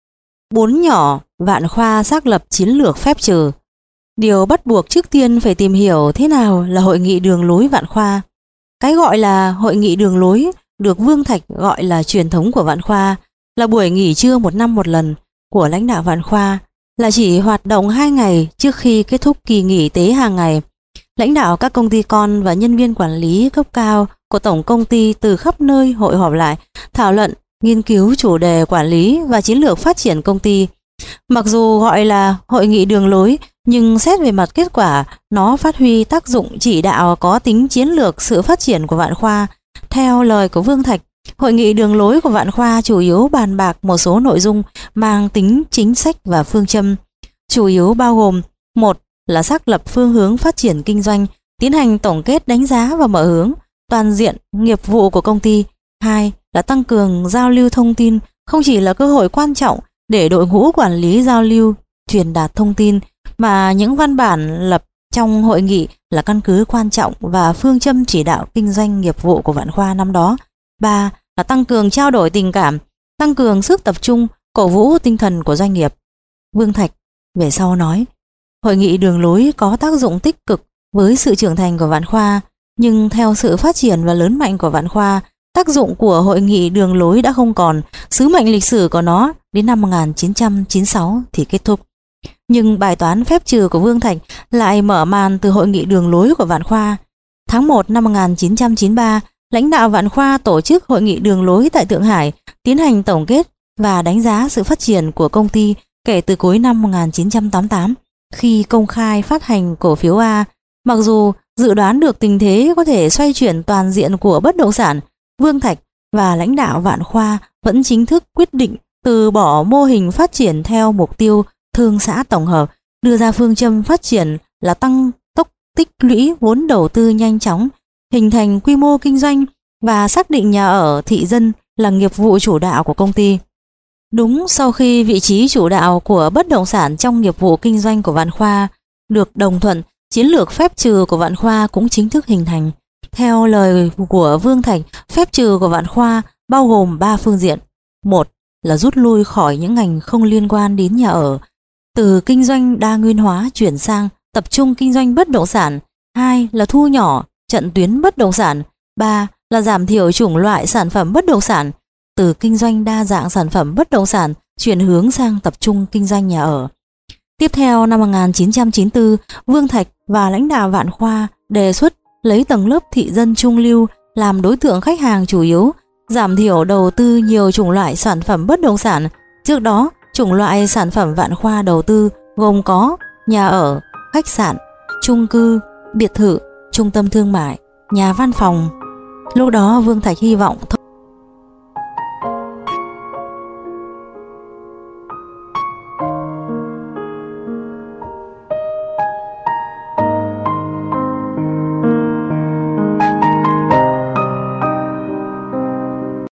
Bốn nhỏ, Vạn Khoa xác lập chiến lược phép trừ. Điều bắt buộc trước tiên phải tìm hiểu thế nào là hội nghị đường lối Vạn Khoa. Cái gọi là hội nghị đường lối được Vương Thạch gọi là truyền thống của Vạn Khoa, là buổi nghỉ trưa một năm một lần của lãnh đạo Vạn Khoa, là chỉ hoạt động hai ngày trước khi kết thúc kỳ nghỉ tế hàng ngày. Lãnh đạo các công ty con và nhân viên quản lý cấp cao của tổng công ty từ khắp nơi hội họp lại, thảo luận, nghiên cứu chủ đề quản lý và chiến lược phát triển công ty. Mặc dù gọi là hội nghị đường lối, nhưng xét về mặt kết quả, nó phát huy tác dụng chỉ đạo có tính chiến lược sự phát triển của Vạn Khoa. Theo lời của Vương Thạch, hội nghị đường lối của Vạn Khoa chủ yếu bàn bạc một số nội dung mang tính chính sách và phương châm, chủ yếu bao gồm: một là xác lập phương hướng phát triển kinh doanh, tiến hành tổng kết đánh giá và mở hướng toàn diện nghiệp vụ của công ty. Hai là tăng cường giao lưu thông tin, không chỉ là cơ hội quan trọng để đội ngũ quản lý giao lưu, truyền đạt thông tin, mà những văn bản lập trong hội nghị là căn cứ quan trọng và phương châm chỉ đạo kinh doanh nghiệp vụ của Vạn Khoa năm đó. Ba là tăng cường trao đổi tình cảm, tăng cường sức tập trung, cổ vũ tinh thần của doanh nghiệp. Vương Thạch về sau nói, hội nghị đường lối có tác dụng tích cực với sự trưởng thành của Vạn Khoa, nhưng theo sự phát triển và lớn mạnh của Vạn Khoa, tác dụng của hội nghị đường lối đã không còn, sứ mệnh lịch sử của nó đến năm một nghìn chín trăm chín mươi sáu thì kết thúc. Nhưng bài toán phép trừ của Vương Thạch lại mở màn từ hội nghị đường lối của Vạn Khoa. Tháng một năm một nghìn chín trăm chín mươi ba, lãnh đạo Vạn Khoa tổ chức hội nghị đường lối tại Thượng Hải, tiến hành tổng kết và đánh giá sự phát triển của công ty kể từ cuối năm một nghìn chín trăm tám mươi tám, khi công khai phát hành cổ phiếu A. Mặc dù dự đoán được tình thế có thể xoay chuyển toàn diện của bất động sản, Vương Thạch và lãnh đạo Vạn Khoa vẫn chính thức quyết định từ bỏ mô hình phát triển theo mục tiêu thương xã tổng hợp, đưa ra phương châm phát triển là tăng tốc tích lũy vốn đầu tư nhanh chóng, hình thành quy mô kinh doanh và xác định nhà ở thị dân là nghiệp vụ chủ đạo của công ty. Đúng sau khi vị trí chủ đạo của bất động sản trong nghiệp vụ kinh doanh của Vạn Khoa được đồng thuận, chiến lược phép trừ của Vạn Khoa cũng chính thức hình thành. Theo lời của Vương Thạch, phép trừ của Vạn Khoa bao gồm ba phương diện. Một là rút lui khỏi những ngành không liên quan đến nhà ở, từ kinh doanh đa nguyên hóa chuyển sang tập trung kinh doanh bất động sản. Hai là thu nhỏ trận tuyến bất động sản. Ba là giảm thiểu chủng loại sản phẩm bất động sản, từ kinh doanh đa dạng sản phẩm bất động sản chuyển hướng sang tập trung kinh doanh nhà ở. Tiếp theo, năm một nghìn chín trăm chín mươi tư, Vương Thạch và lãnh đạo Vạn Khoa đề xuất lấy tầng lớp thị dân trung lưu làm đối tượng khách hàng chủ yếu, giảm thiểu đầu tư nhiều chủng loại sản phẩm bất động sản. Trước đó, chủng loại sản phẩm Vạn Khoa đầu tư gồm có nhà ở, khách sạn, chung cư, biệt thự, trung tâm thương mại, nhà văn phòng. Lúc đó Vương Thạch hy vọng